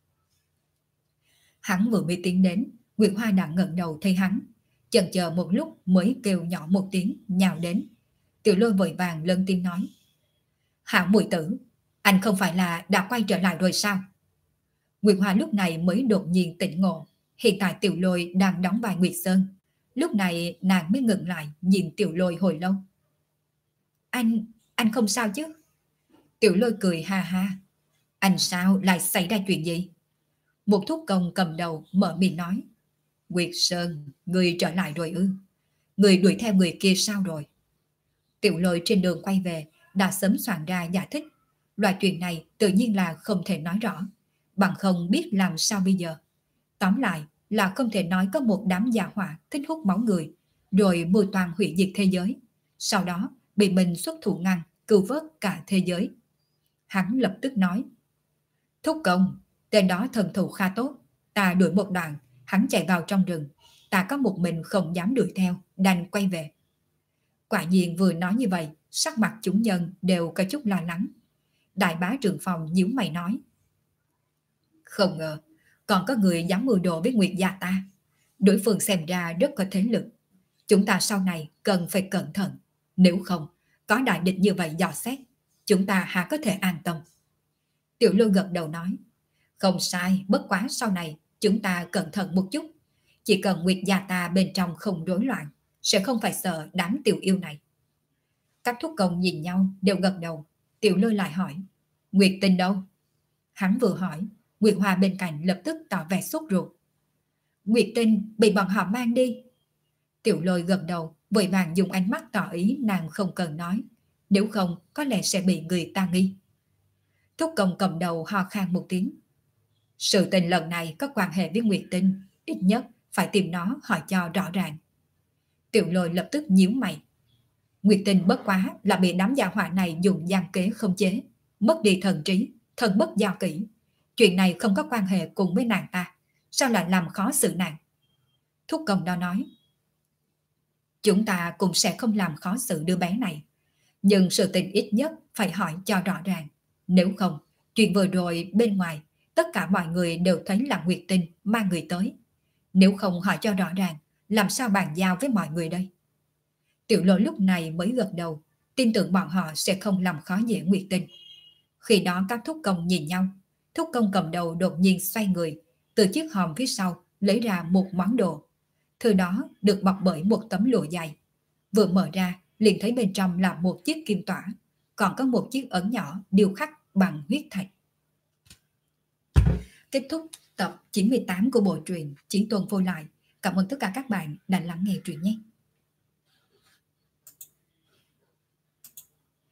Hắn vừa mới tiến đến, Nguyệt Hoa đã ngẩng đầu thấy hắn, chần chờ một lúc mới kêu nhỏ một tiếng nhào đến. Tiểu Lôi vội vàng lớn tiếng nói. Hảo muội tử, anh không phải là đã quay trở lại rồi sao? Nguyệt Hoa lúc này mới đột nhiên tỉnh ngộ. Hiện tại Tiểu Lôi đang đóng vai Nguyệt Sơn. Lúc này nàng mới ngừng lại nhìn Tiểu Lôi hồi lâu. Anh không sao chứ? Tiểu Lôi cười ha ha. Anh sao lại xảy ra chuyện gì? Một thúc công cầm đầu mở miệng nói. Nguyệt Sơn, người trở lại rồi ư? Người đuổi theo người kia sao rồi? Tiểu Lôi trên đường quay về đã sớm soạn ra giải thích. Loại chuyện này tự nhiên là không thể nói rõ, bằng không biết làm sao bây giờ. Tóm lại là không thể nói có một đám già hỏa thích hút máu người, rồi mưu toàn hủy diệt thế giới, sau đó bị mình xuất thủ ngăn, cứu vớt cả thế giới. Hắn lập tức nói. Thúc công, tên đó thần thủ khá tốt. Ta đuổi một đoạn, hắn chạy vào trong rừng. Ta có một mình không dám đuổi theo, đành quay về. Quả nhiên vừa nói như vậy, sắc mặt chúng nhân đều có chút lo lắng. Đại bá trưởng phòng nhíu mày nói. Không ngờ, còn có người dám mưu đồ với Nguyệt gia ta. Đối phương xem ra rất có thế lực. Chúng ta sau này cần phải cẩn thận. Nếu không, có đại địch như vậy dò xét, chúng ta há có thể an tâm. Tiểu Lôi gật đầu nói, không sai, bất quá sau này chúng ta cẩn thận một chút. Chỉ cần Nguyệt gia ta bên trong không rối loạn, sẽ không phải sợ đám tiểu yêu này. Các thúc công nhìn nhau đều gật đầu. Tiểu Lôi lại hỏi, Nguyệt Tinh đâu? Hắn vừa hỏi, Nguyệt Hoa bên cạnh lập tức tỏ vẻ sốt ruột. Nguyệt Tinh bị bọn họ mang đi. Tiểu Lôi gật đầu, vội vàng dùng ánh mắt tỏ ý nàng không cần nói. Nếu không, có lẽ sẽ bị người ta nghi. Thúc công cầm đầu ho khan một tiếng. Sự tình lần này có quan hệ với Nguyệt Tinh, ít nhất phải tìm nó hỏi cho rõ ràng. Tiểu Lôi lập tức nhíu mày. Nguyệt Tinh bất quá là bị đám gia họa này dùng gian kế không chế, mất đi thần trí, thần bất giao kỹ. Chuyện này không có quan hệ cùng với nàng ta, sao lại làm khó xử nàng? Thúc công đó nói, chúng ta cũng sẽ không làm khó xử đứa bé này, nhưng sự tình ít nhất phải hỏi cho rõ ràng. Nếu không, chuyện vừa rồi bên ngoài, tất cả mọi người đều thấy là Nguyệt Tinh mang người tới. Nếu không hỏi cho rõ ràng, làm sao bàn giao với mọi người đây? Tiểu Lôi lúc này mới gật đầu, tin tưởng bọn họ sẽ không làm khó dễ Nguyệt Tinh. Khi đó các thúc công nhìn nhau, thúc công cầm đầu đột nhiên xoay người, từ chiếc hòm phía sau lấy ra một món đồ. Thứ đó được bọc bởi một tấm lụa dày. Vừa mở ra, liền thấy bên trong là một chiếc kim tỏa, còn có một chiếc ấn nhỏ điêu khắc bằng huyết thạch. Kết thúc tập 98 của bộ truyện Chiến Tuần Vô Lại. Cảm ơn tất cả các bạn đã lắng nghe truyện nhé.